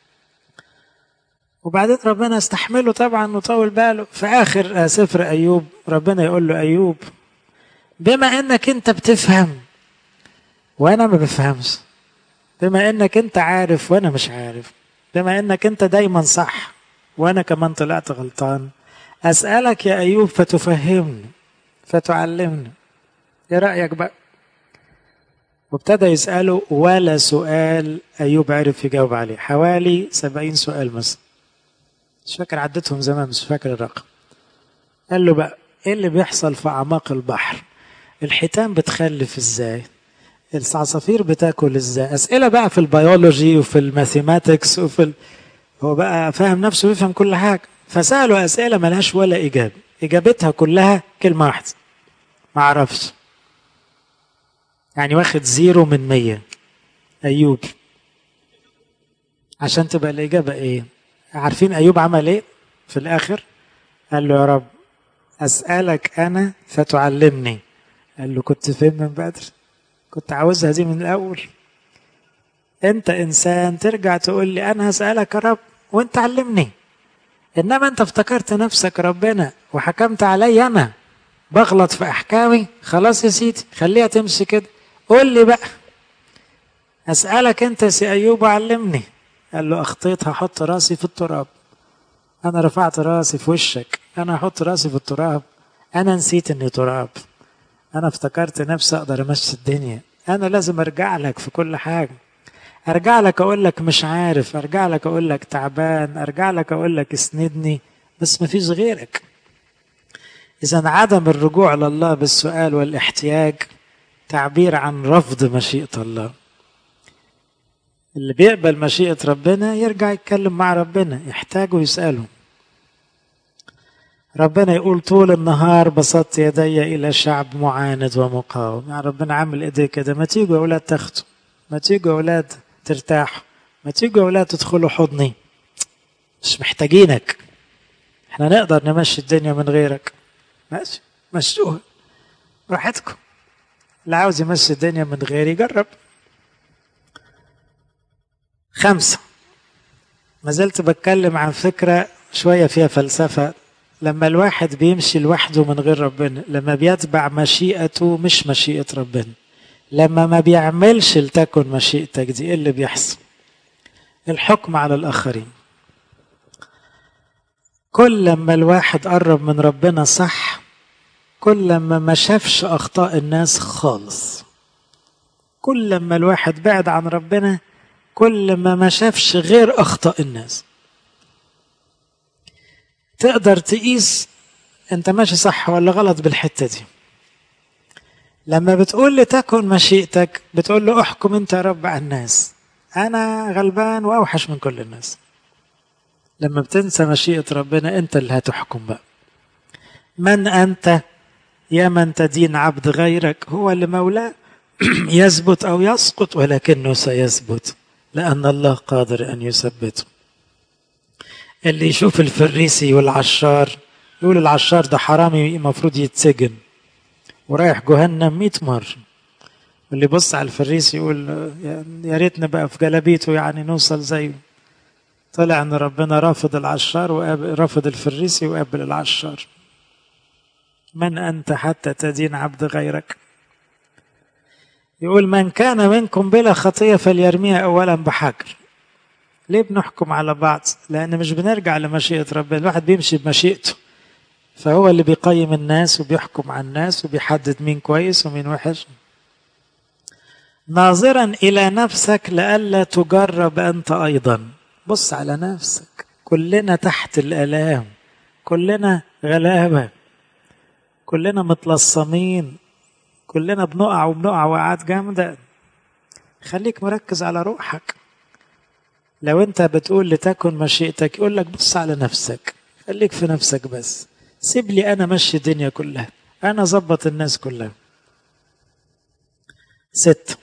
وبعدين ربنا استحمله طبعا وطول باله. في اخر سفر ايوب ربنا يقول له ايوب بما انك انت بتفهم وانا ما بفهمش، بما انك انت عارف وانا مش عارف، بما انك انت دايما صح وانا كمان طلعت غلطان، اسألك يا ايوب فتفهمني فتعلمني، ايه رأيك بقى؟ وابتدى يسأله، ولا سؤال ايوب عرف يجاوب عليه، حوالي سبعين سؤال مثلا، مش فاكر عدتهم زمان، مش فاكر الرقم. قال له بقى ايه اللي بيحصل في اعماق البحر؟ الحيتان بتخلف ازاي؟ العصافير بتاكل ازاي؟ اسئله بقى في البيولوجي وفي الماثيماتكس وفي ال... هو بقى فاهم نفسه ويفهم كل حاجه، فساله اسئله ملهاش ولا اجابه، اجابتها كلها كلمه واحده، ما اعرفش. يعني واخد زيرو من مية ايوب. عشان تبقى الاجابه ايه؟ عارفين ايوب عمل ايه في الاخر؟ قال له يا رب اسالك انا فتعلمني. قال له كنت فين من بدري؟ كنت عاوزها دي من الأول. أنت إنسان ترجع تقول لي أنا هسألك يا رب وأنت علمني، إنما أنت افتكرت نفسك ربنا وحكمت علي أنا بغلط في أحكامي. خلاص يا سيدي خليها تمشي كده، قول لي بقى أسألك أنت يا سي أيوب علمني. قال له أخطيت هحط راسي في التراب. أنا رفعت راسي في وشك، أنا هحط راسي في التراب؟ أنا نسيت إني تراب، أنا افتكرت نفسي أقدر أمشي الدنيا. أنا لازم أرجع لك في كل حاجة، أرجع لك أقول لك مش عارف، أرجع لك أقول لك تعبان، أرجع لك أقول لك اسندني، بس مفيش غيرك. إذا عدم الرجوع لله بالسؤال والاحتياج تعبير عن رفض مشيئة الله. اللي بيقبل مشيئة ربنا يرجع يتكلم مع ربنا، يحتاج ويسأله. ربنا يقول طول النهار بسطت يدي إلى شعب معاند ومقاوم. يعني ربنا عامل إيديه كده، ما تيجوا يا أولاد تاخدوا، ما تيجوا يا أولاد ترتاحوا، ما تيجوا يا أولاد تدخلوا حضني، مش محتاجينك، احنا نقدر نمشي الدنيا من غيرك. ماشي مشوها براحتكم، اللي عاوز يمشي الدنيا من غيري يجرب. خمسة، ما زلت بتكلم عن فكرة شوية فيها فلسفة. لما الواحد بيمشي لوحده من غير ربنا، لما بيتبع مشيئته مش مشيئة ربنا، لما ما بيعملش لتكن مشيئتك دي، ايه اللي بيحصل؟ الحكم على الآخرين. كل لما الواحد قرب من ربنا صح، كل لما ما شافش أخطاء الناس خالص. كل لما الواحد بعد عن ربنا، كل ما ما شافش غير أخطاء الناس. تقدر تقيس انت ماشي صح ولا غلط بالحتة دي. لما بتقول لتكن مشيئتك بتقول له احكم انت يا رب على الناس، انا غلبان واوحش من كل الناس. لما بتنسى مشيئة ربنا انت اللي هتحكم بقى. من انت يا من تدين عبد غيرك؟ هو اللي مولاه يثبت او يسقط، ولكنه سيثبت لان الله قادر ان يثبته. اللي يشوف الفريسي والعشار يقول العشار ده حرامي المفروض يتسجن ورايح جهنم مئة مرة، واللي يبص على الفريسي يقول يا ريتنا بقى في جلابيته يعني نوصل زيه. طلع ان ربنا رافض العشار ورافض الفريسي وقابل العشار. من انت حتى تدين عبد غيرك؟ يقول من كان منكم بلا خطية فليرميها اولا بحجر. ليه بنحكم على بعض؟ لان مش بنرجع لمشيئة ربنا. الواحد بيمشي بمشيئته، فهو اللي بيقيم الناس وبيحكم على الناس وبيحدد مين كويس ومين وحش. ناظرا إلى نفسك لئلا تجرب أنت أيضا. بص على نفسك، كلنا تحت الآلام، كلنا غلابة، كلنا متلصمين، كلنا بنقع وبنقع وقعات جامدة. خليك مركز على روحك، لو انت بتقول لتكن مشيئتك يقول لك بص على نفسك، خليك في نفسك بس، سيب لي انا مشي الدنيا كلها، انا ظبط الناس كلها. ست،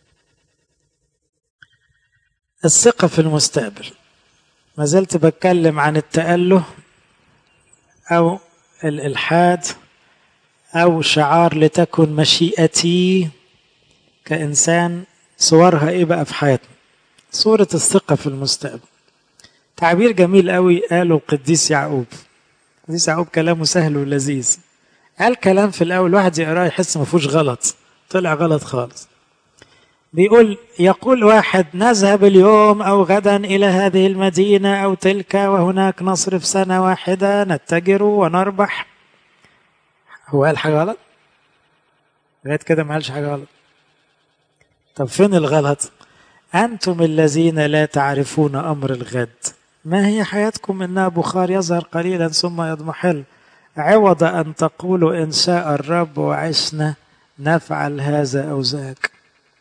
الثقة في المستقبل. ما زلت بتكلم عن التأله أو الإلحاد أو شعار لتكن مشيئتي كإنسان. صورها إيه بقى في حياتنا؟ صورة الثقة في المستقبل. تعبير جميل قوي قاله القديس يعقوب. القديس يعقوب كلامه سهل ولذيذ. قال كلام في الأول واحد يقراه يحس ما فيهوش غلط، طلع غلط خالص. بيقول يقول واحد نذهب اليوم أو غدا إلى هذه المدينة أو تلك وهناك نصرف سنة واحدة نتجر ونربح. هو قال حاجة غلط؟ لغاية كده ما قالش حاجة غلط. طب فين الغلط؟ أنتم الذين لا تعرفون أمر الغد، ما هي حياتكم إنها بخار يظهر قليلا ثم يضمحل، عوض أن تقولوا إن شاء الرب وعشنا نفعل هذا أو ذاك.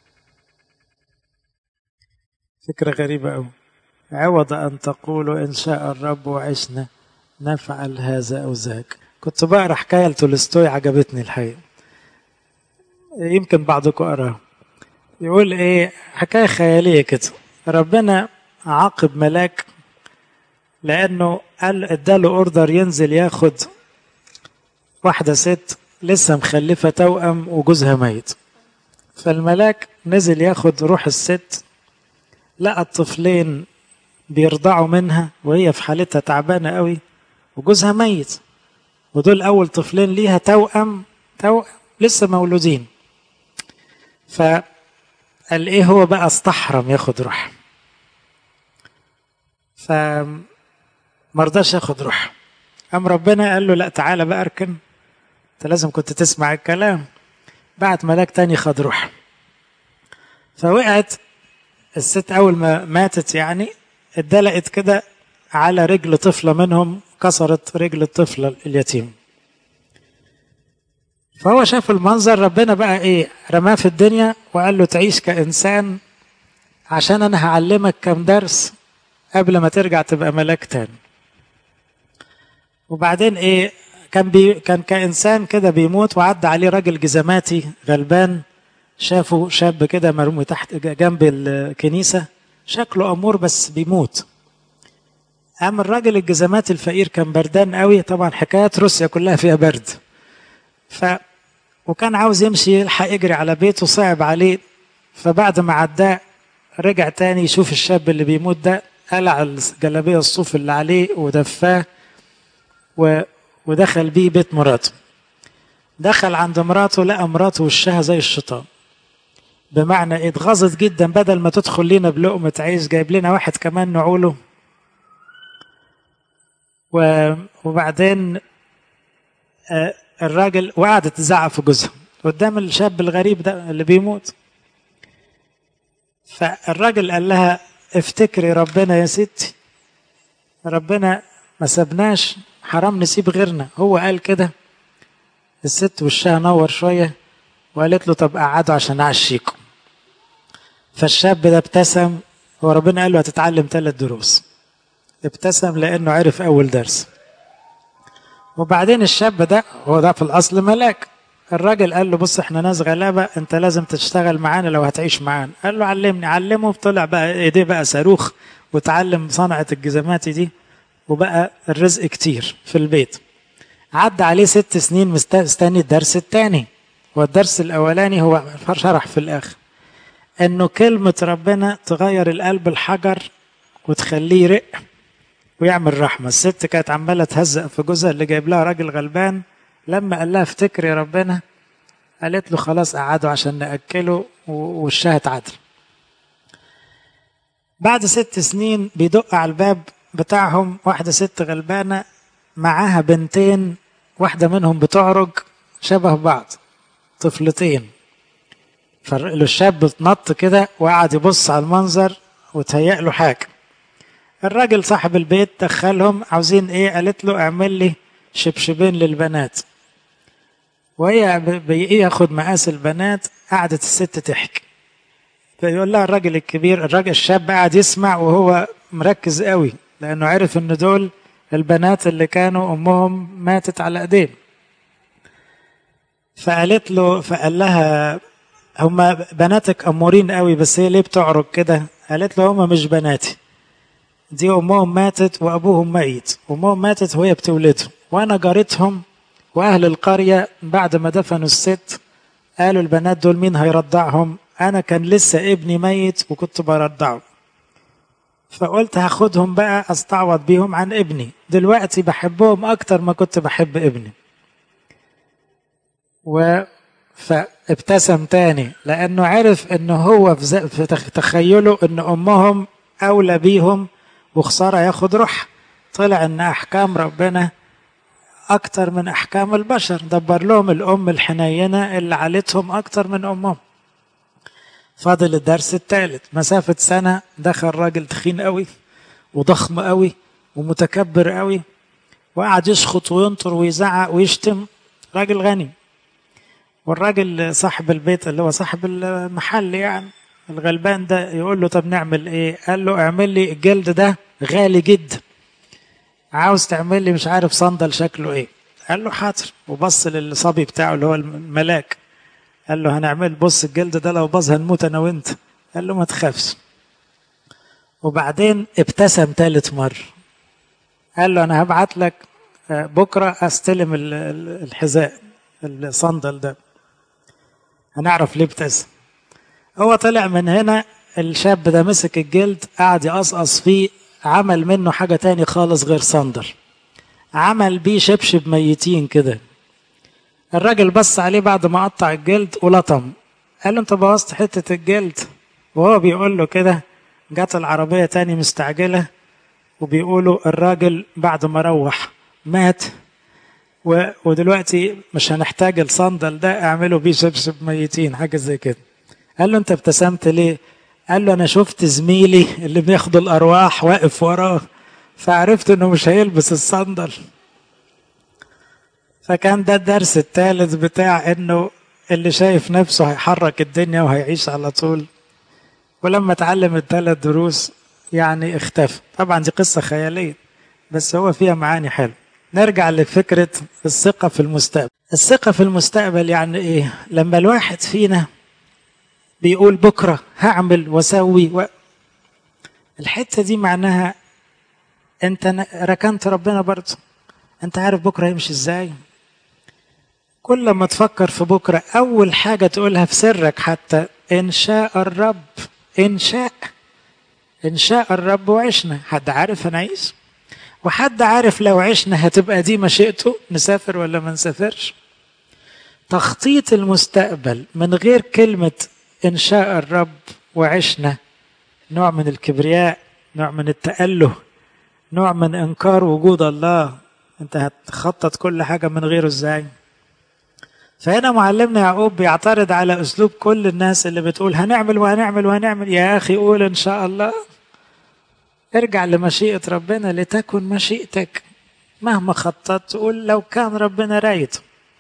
فكرة غريبة أوي. عوض أن تقولوا إن شاء الرب وعشنا نفعل هذا أو ذاك. كنت بقرأ حكاية لتولستوي عجبتني الحقيقة، يمكن بعضكم قراها. يقول إيه، حكاية خيالية كده. ربنا عاقب ملاك لأنه قال اداله أوردر ينزل ياخد واحدة ست لسه مخلفة توأم وجوزها ميت. فالملاك نزل ياخد روح الست، لقى الطفلين بيرضعوا منها وهي في حالتها تعبانة قوي وجوزها ميت، ودول أول طفلين ليها توأم توأم لسه مولودين. فقال إيه، هو بقى استحرم ياخد روح، فمرضاش ياخد روح. قام ربنا قال له لا تعالى بقى اركن، انت لازم كنت تسمع الكلام. بعت ملاك تاني خد روح. فوقعت الست أول ما ماتت يعني اتدلقت كده على رجل طفلة منهم، كسرت رجل الطفل اليتيم. فهو شاف المنظر، ربنا بقى ايه، رماه في الدنيا وقال له تعيش كإنسان عشان انا هعلمك كم درس قبل ما ترجع تبقى ملاك تاني. وبعدين ايه، كان بي كان كإنسان كده بيموت، وعدى عليه راجل جزماتي غلبان، شافه شاب كده مرمي تحت جنب الكنيسة، شكله أمور بس بيموت. قام الراجل الجزماتي الفقير كان بردان قوي، طبعا حكايات روسيا كلها فيها برد، ف وكان عاوز يمشي يلحق يجري على بيته، صعب عليه. فبعد ما عداه رجع تاني يشوف الشاب اللي بيموت ده، قلع الجلابية الصوف اللي عليه ودفاه و... ودخل بيه بيت مراته. دخل عند مراته لقى مراته وشها زي الشيطان، بمعنى اتغاظت جدا، بدل ما تدخل لنا بلقمة عيش جايب لنا واحد كمان نعوله. و... وبعدين آه الراجل وقعدت تزعق في جوزها قدام الشاب الغريب ده اللي بيموت. فالراجل قال لها افتكري ربنا يا ستي، ربنا ما سبناش، حرام نسيب غيرنا، هو قال كده. الست وشها نور شوية وقالت له طب قعدوا عشان اعشيكم. فالشاب ده ابتسم، وربنا قال له هتتعلم ثلاث دروس. ابتسم لانه عرف اول درس. وبعدين الشاب ده هو ده في الاصل ملاك. الراجل قال له بص احنا ناس غلابه، انت لازم تشتغل معانا لو هتعيش معانا. قال له علمني. علمه، طلع بقى ايديه بقى صاروخ، وتعلم صنعه الجزمات دي، وبقى الرزق كتير في البيت. عدى عليه ست سنين مستني الدرس الثاني، والدرس الاولاني هو شرح في الاخر انه كلمه ربنا تغير القلب الحجر وتخليه رق ويعمل رحمه. الست كانت عماله تهزق في جوزها اللي جايب لها راجل غلبان، لما قال لها افتكر يا ربنا قالت له خلاص قعدوا عشان ناكله، ووشها اتعدل. بعد ست سنين بيدق على الباب بتاعهم واحده ست غلبانه معاها بنتين، واحده منهم بتعرج شبه بعض، طفلتين. فالشاب اتنط كده وقعد يبص على المنظر وتهيأ له حاجه. الراجل صاحب البيت دخلهم، عاوزين ايه؟ قالت له اعمل لي شبشبين للبنات. وهي بياخد مقاس البنات، قعدت الست تحكي فيقول لها الراجل الكبير، الراجل الشاب قاعد يسمع وهو مركز قوي، لأنه عرف إن دول البنات اللي كانوا أمهم ماتت على إيدين. فقالت له، فقال لها هما بناتك أمورين قوي، بس هي ليه بتعرج كده؟ قالت له هما مش بناتي، دي أمهم ماتت وأبوهم ميت، أمهم ماتت وهي بتولدهم، وأنا جارتهم، وأهل القرية بعد ما دفنوا الست قالوا البنات دول مين هيرضعهم؟ أنا كان لسه ابني ميت وكنت برضعه، فقلت هاخدهم بقى أستعوض بيهم عن ابني، دلوقتي بحبهم أكتر ما كنت بحب ابني. و فابتسم تاني، لأنه عرف أنه هو في تخيله أن أمهم أولى بيهم، وخسارة ياخد روح. طلع أن أحكام ربنا أكتر من أحكام البشر، دبر لهم الأم الحنينة اللي علتهم أكتر من أمهم. فاضل الدرس الثالث. مسافة سنة دخل راجل تخين قوي وضخم قوي ومتكبر قوي، وقعد يشخط وينطر ويزعق ويشتم، راجل غني. والراجل صاحب البيت اللي هو صاحب المحل يعني الغلبان ده يقول له طب نعمل ايه؟ قال له اعمل لي الجلد ده غالي جدا، عاوز تعمل لي مش عارف صندل شكله ايه. قال له حاضر، وبص للصبي بتاعه اللي هو الملاك، قال له هنعمل، بص الجلد ده لو باظ هنموت انا وانت. قال له ما تخافش. وبعدين ابتسم ثالث مرة، قال له انا هبعت لك بكرة استلم الحذاء الصندل ده، هنعرف ليه ابتسم. هو طلع من هنا الشاب ده مسك الجلد قعد يقصقص فيه، عمل منه حاجة تاني خالص غير صندل، عمل بيه شبشب ميتين كده. الراجل بص عليه بعد ما قطع الجلد ولطم، قال له انت بوظت حتة الجلد. وهو بيقول له كده جات العربية تاني مستعجلة، وبيقولوا الراجل بعد ما روح مات، ودلوقتي مش هنحتاج الصندل ده، اعملوا بيه شبشب ميتين، حاجة زي كده. قال له انت ابتسمت ليه؟ قال له انا شفت زميلي اللي بياخد الارواح واقف وراه، فعرفت انه مش هيلبس الصندل. فكان ده الدرس الثالث بتاع انه اللي شايف نفسه هيحرك الدنيا وهيعيش على طول، ولما اتعلم الثلاث دروس يعني اختفى. طبعا دي قصة خيالية بس هو فيها معاني حلوة. نرجع لفكرة الثقة في المستقبل. الثقة في المستقبل يعني ايه؟ لما الواحد فينا بيقول بكرة هعمل وسوي و... الحتة دي معناها انت ركنت ربنا برضه، انت عارف بكرة يمشي ازاي. كل ما تفكر في بكرة اول حاجة تقولها في سرك حتى ان شاء الرب، ان شاء ان شاء الرب وعشنا. حد عارف هنعيش؟ وحد عارف لو عشنا هتبقى دي مشيئته نسافر ولا ما نسافرش؟ تخطيط المستقبل من غير كلمة إن شاء الرب وعشنا نوع من الكبرياء، نوع من التأله، نوع من إنكار وجود الله. أنت هتخطط كل حاجة من غيره إزاي؟ فهنا معلمنا يعقوب بيعترض على أسلوب كل الناس اللي بتقول هنعمل وهنعمل وهنعمل. يا أخي قول إن شاء الله، ارجع لمشيئة ربنا، لتكن مشيئتك. مهما خططت قول لو كان ربنا رايد.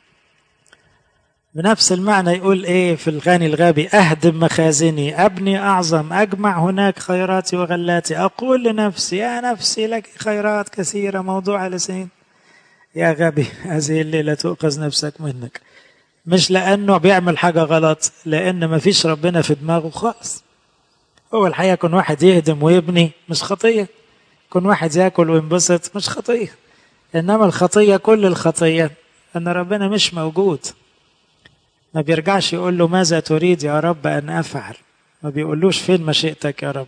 بنفس المعنى يقول ايه في الغني الغبي؟ اهدم مخازني، ابني اعظم، اجمع هناك خيراتي وغلاتي، اقول لنفسي يا نفسي لك خيرات كثيرة موضوعة لسنين. يا غبي هذه الليلة تؤخذ نفسك منك. مش لانه بيعمل حاجة غلط، لان ما فيش ربنا في دماغه خالص. هو الحقيقة كون واحد يهدم ويبني مش خطية، كون واحد ياكل وينبسط مش خطية، انما الخطية كل الخطية ان ربنا مش موجود. ما بيرجعش يقول له ماذا تريد يا رب أن أفعل، ما بيقولوش فين مشيئتك يا رب.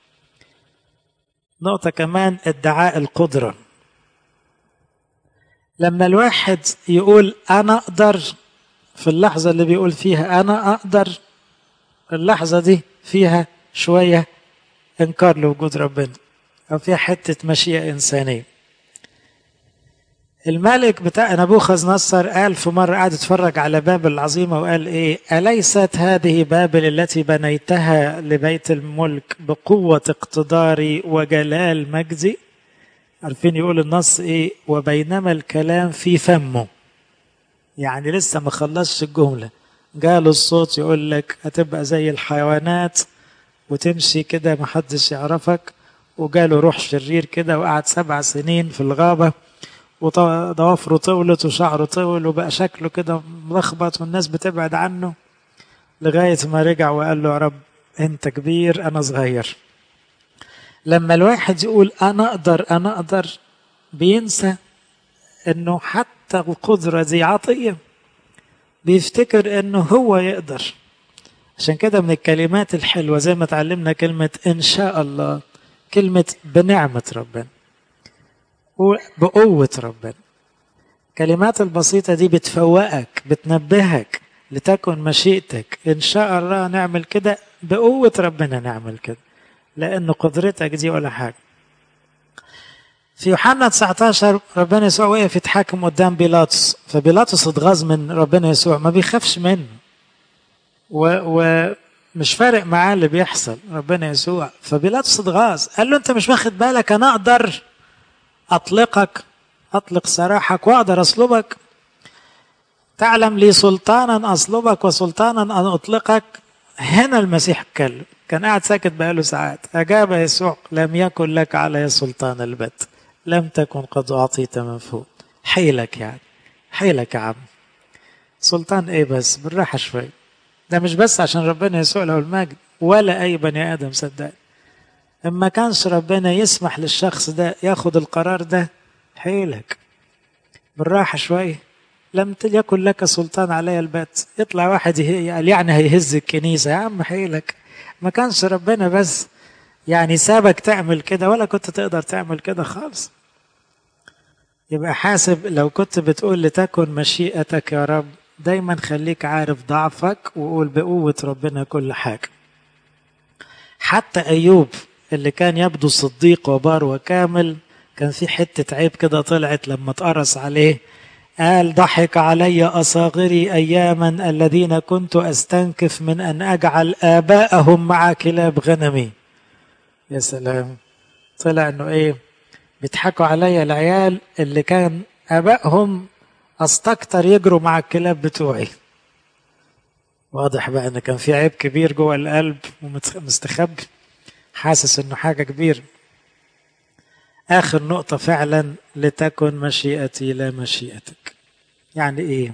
نقطة كمان، ادعاء القدرة. لما الواحد يقول أنا أقدر، في اللحظة اللي بيقول فيها أنا أقدر، اللحظة دي فيها شوية إنكار لوجود ربنا، أو فيها حتة مشيئة إنسانية. الملك بتاع نبوخذ نصر قال في مرة قاعد يتفرج على بابل العظيمة وقال ايه؟ أليست هذه بابل التي بنيتها لبيت الملك بقوة اقتداري وجلال مجدي؟ عارفين يقول النص ايه؟ وبينما الكلام في فمه، يعني لسه ما خلصش الجملة، جاله الصوت يقول لك هتبقى زي الحيوانات وتمشي كده محدش يعرفك، وجاله روح شرير كده وقعد سبع سنين في الغابة، وضوافره طولت وشعره طول وبقى شكله كده ملخبط والناس بتبعد عنه، لغاية ما رجع وقال له يا رب انت كبير انا صغير. لما الواحد يقول انا اقدر انا اقدر بينسى انه حتى القدرة دي عطية، بيفتكر انه هو يقدر. عشان كده من الكلمات الحلوة زي ما تعلمنا كلمة ان شاء الله، كلمة بنعمة ربنا وبقوة ربنا. الكلمات البسيطة دي بتفوقك بتنبهك لتكن مشيئتك، ان شاء الله نعمل كده، بقوة ربنا نعمل كده، لأن قدرتك دي ولا حاجة. في يوحنا تسعة عشر ربنا يسوع وقف يتحاكم قدام بيلاطس، فبيلاطس اتغاظ من ربنا يسوع، ما بيخافش منه ومش فارق معاه اللي بيحصل ربنا يسوع. فبيلاطس اتغاظ قال له انت مش واخد بالك انا اقدر اطلقك، اطلق سراحك واقدر اصلبك؟ تعلم لي سلطانا اصلبك وسلطانا ان اطلقك. هنا المسيح اتكلم، كان قاعد ساكت بقاله ساعات. اجاب يسوع لم يكن لك علي سلطان البت، لم تكن قد اعطيت من فوق. حيلك يعني، حيلك يا عم. سلطان ايه بس؟ بالراحه شويه. ده مش بس عشان ربنا يسوع له المجد، ولا اي بني ادم صدقني. اما كانش ربنا يسمح للشخص ده ياخد القرار ده، حيلك بالراحه شويه. لم يكن لك سلطان علي البت. يطلع واحد يعني هيهز الكنيسه، يا عم حيلك. ما كانش ربنا بس يعني سابك تعمل كده، ولا كنت تقدر تعمل كده خالص. يبقى حاسب لو كنت بتقول لتكن مشيئتك يا رب، دايما خليك عارف ضعفك وقول بقوة ربنا كل حاجة. حتى أيوب اللي كان يبدو صديق وبار وكامل، كان في حتة عيب كده طلعت لما اتقرص عليه. قال ضحك علي أصاغري أياما الذين كنت أستنكف من أن أجعل آباءهم مع كلاب غنمي. يا سلام، طلع أنه إيه؟ بيضحكوا علي العيال اللي كان آبائهم أستكتر يجروا مع الكلاب بتوعي. واضح بقى أن كان في عيب كبير جوه القلب ومستخبي، حاسس أنه حاجة كبيرة. آخر نقطة فعلا، لتكن مشيئتي لا مشيئتك. يعني إيه؟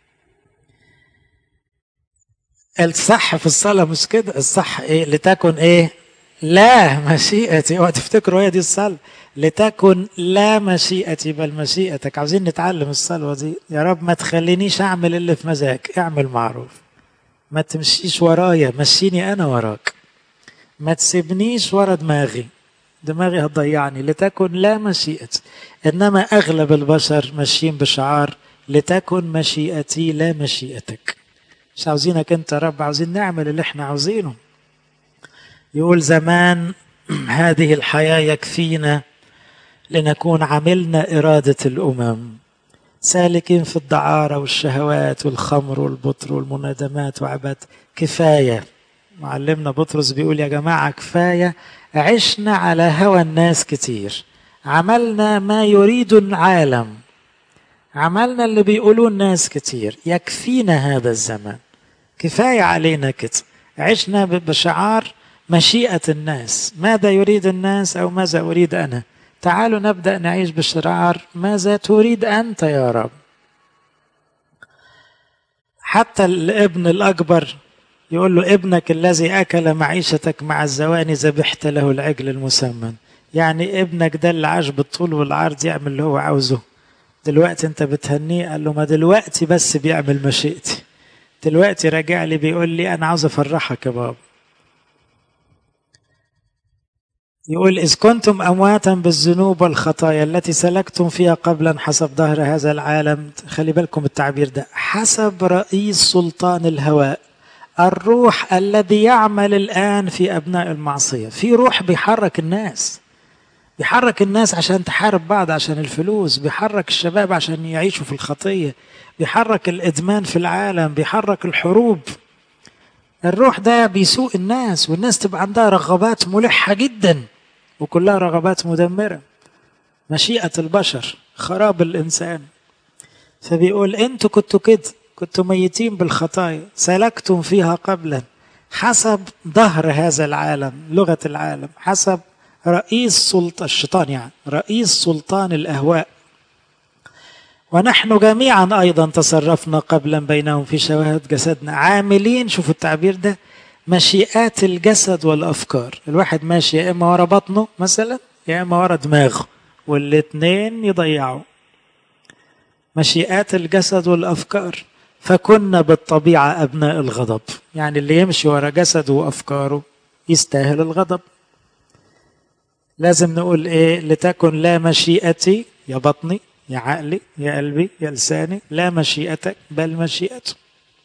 الصح في الصلاة مش كده، الصح إيه؟ لتكن إيه؟ لا مشيئتي. اوعى تفتكروا هي دي الصلاة، لتكن لا مشيئتي بل مشيئتك. عاوزين نتعلم الصلوة دي. يا رب ما تخلينيش أعمل اللي في مزاجك، اعمل معروف. ما تمشيش ورايا، مشيني أنا وراك. ما تسيبنيش ورا دماغي، دماغي هتضيعني. لتكن لا مشيئتي. إنما أغلب البشر ماشيين بشعار لتكن مشيئتي لا مشيئتك. مش عاوزينك أنت يا رب، عاوزين نعمل اللي احنا عاوزينه. يقول زمان هذه الحياة يكفينا لنكون عملنا إرادة الأمم، سالكين في الدعارة والشهوات والخمر والبطر والمنادمات وعباد. كفاية. معلمنا بطرس بيقول يا جماعة كفاية، عشنا على هوى الناس كتير، عملنا ما يريد العالم، عملنا اللي بيقولوه الناس كتير، يكفينا هذا الزمان، كفاية علينا كده. عشنا بشعار مشيئة الناس، ماذا يريد الناس أو ماذا أريد أنا. تعالوا نبدأ نعيش بشعار ماذا تريد أنت يا رب. حتى الابن الأكبر يقول له ابنك الذي أكل معيشتك مع الزواني ذبحت له العجل المسمن. يعني ابنك ده اللي عاش بالطول والعرض يعمل اللي هو عاوزه، دلوقتي انت بتهنيه. قال له ما دلوقتي بس بيعمل مشيئتي، دلوقتي راجع لي بيقول لي أنا عاوز أفرحك يا بابا. يقول إذ كنتم أمواتا بالذنوب والخطايا التي سلكتم فيها قبلا حسب ظهر هذا العالم. خلي بالكم التعبير ده، حسب رئيس سلطان الهواء، الروح الذي يعمل الآن في أبناء المعصية. في روح بيحرك الناس، بيحرك الناس عشان تحارب بعض عشان الفلوس، بيحرك الشباب عشان يعيشوا في الخطية، بيحرك الإدمان في العالم، بيحرك الحروب. الروح ده بيسوق الناس، والناس تبقى عندها رغبات ملحة جدا وكلها رغبات مدمرة. مشيئة البشر خراب الإنسان. فبيقول انتوا كنتوا كده، كنتوا ميتين بالخطايا سلكتم فيها قبلا حسب ظهر هذا العالم، لغة العالم، حسب رئيس سلطان الشيطان، يعني رئيس سلطان الأهواء. ونحن جميعا أيضا تصرفنا قبلا بينهم في شواهد جسدنا عاملين، شوفوا التعبير ده، مشيئات الجسد والأفكار. الواحد ماشي يا إما ورا بطنه مثلا يا إما ورا دماغه، والاثنين يضيعوا. مشيئات الجسد والأفكار، فكنا بالطبيعة أبناء الغضب. يعني اللي يمشي ورا جسده وأفكاره يستاهل الغضب. لازم نقول إيه؟ لتكن لا مشيئتي يا بطني يا عقلي يا قلبي يا لساني، لا مشيئتك بل مشيئته.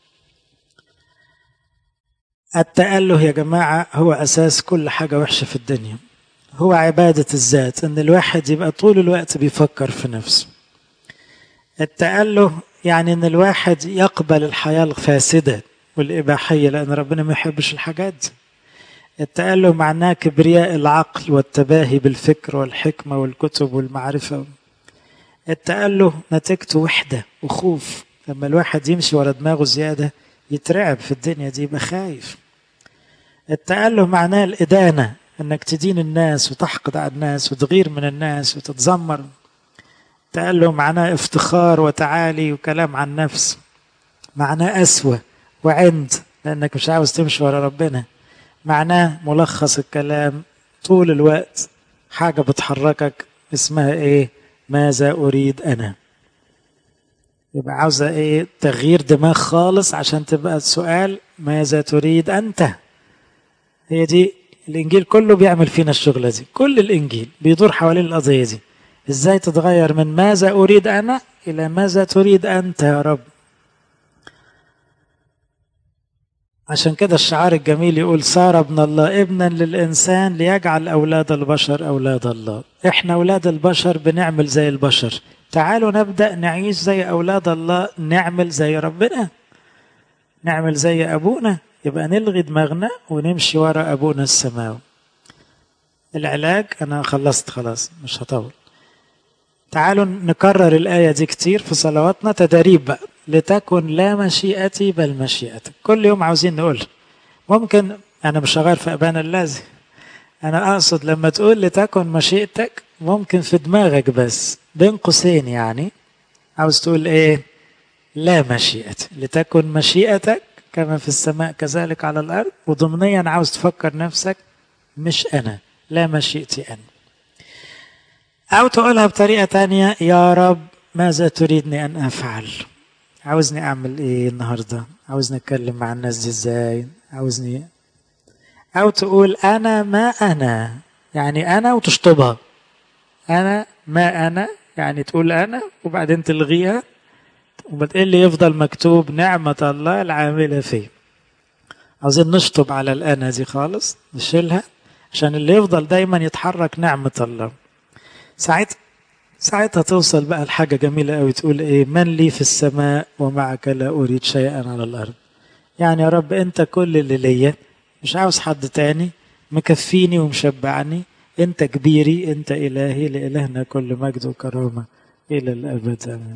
التأله يا جماعة هو أساس كل حاجة وحشة في الدنيا. هو عبادة الذات، إن الواحد يبقى طول الوقت بيفكر في نفسه. التأله يعني إن الواحد يقبل الحياة الفاسدة والإباحية، لأن ربنا ما يحبش الحاجات دي. التأله معناه كبرياء العقل والتباهي بالفكر والحكمة والكتب والمعرفة. التأله نتيجته وحدة وخوف، لما الواحد يمشي ورا دماغه زيادة يترعب في الدنيا دي، يبقى خايف. التأله معناه الإدانة، انك تدين الناس وتحقد على الناس وتغير من الناس وتتذمر. التأله معناه افتخار وتعالي وكلام عن نفس، معناه أسوة وعند لأنك مش عاوز تمشي ورا ربنا. معناه ملخص الكلام طول الوقت حاجة بتحركك اسمها ايه؟ ماذا أريد أنا. يبقى عاوزة ايه؟ تغيير دماغ خالص عشان تبقى السؤال ماذا تريد أنت. هي دي الإنجيل كله بيعمل فينا الشغلة دي، كل الإنجيل بيدور حوالين القضية دي. إزاي تتغير من ماذا أريد أنا إلى ماذا تريد أنت يا رب. عشان كده الشعار الجميل يقول صار ابن الله ابنا للإنسان ليجعل أولاد البشر أولاد الله. إحنا أولاد البشر بنعمل زي البشر، تعالوا نبدأ نعيش زي أولاد الله، نعمل زي ربنا، نعمل زي أبونا. يبقى نلغي دماغنا ونمشي وراء أبونا السماوي. العلاج أنا خلصت خلاص مش هطول. تعالوا نكرر الآية دي كتير في صلواتنا، تدريب بقى. لتكن لا مشيئتي بل مشيئتك. كل يوم عاوزين نقول. ممكن أنا مش هغير في أبانا الذي، أنا أقصد لما تقول لتكن مشيئتك ممكن في دماغك بس بين قوسين يعني عاوز تقول إيه؟ لا مشيئتي، لتكن مشيئتك كما في السماء كذلك على الأرض. وضمنيا عاوز تفكر نفسك مش أنا، لا مشيئتي أنا. أو تقولها بطريقة تانية، يا رب ماذا تريدني أن أفعل؟ عاوزني أعمل إيه النهاردة؟ عاوزني أتكلم مع الناس دي إزاي؟ عاوزني. أو تقول أنا ما أنا، يعني أنا وتشطبها. أنا ما أنا يعني تقول أنا وبعدين تلغيها وبتقول لي يفضل مكتوب نعمة الله العاملة فيه. عاوزين نشطب على الأنا دي خالص، نشيلها عشان اللي يفضل دايما يتحرك نعمة الله. ساعتها ساعتها توصل بقى الحاجة جميلة قوي، تقول ايه؟ من لي في السماء ومعك لا أريد شيئا على الأرض. يعني يا رب انت كل اللي ليا، مش عاوز حد تاني، مكفيني ومشبعني، انت كبيري، انت إلهي، لإلهنا كل مجد وكرامة إلى الأبد آمين.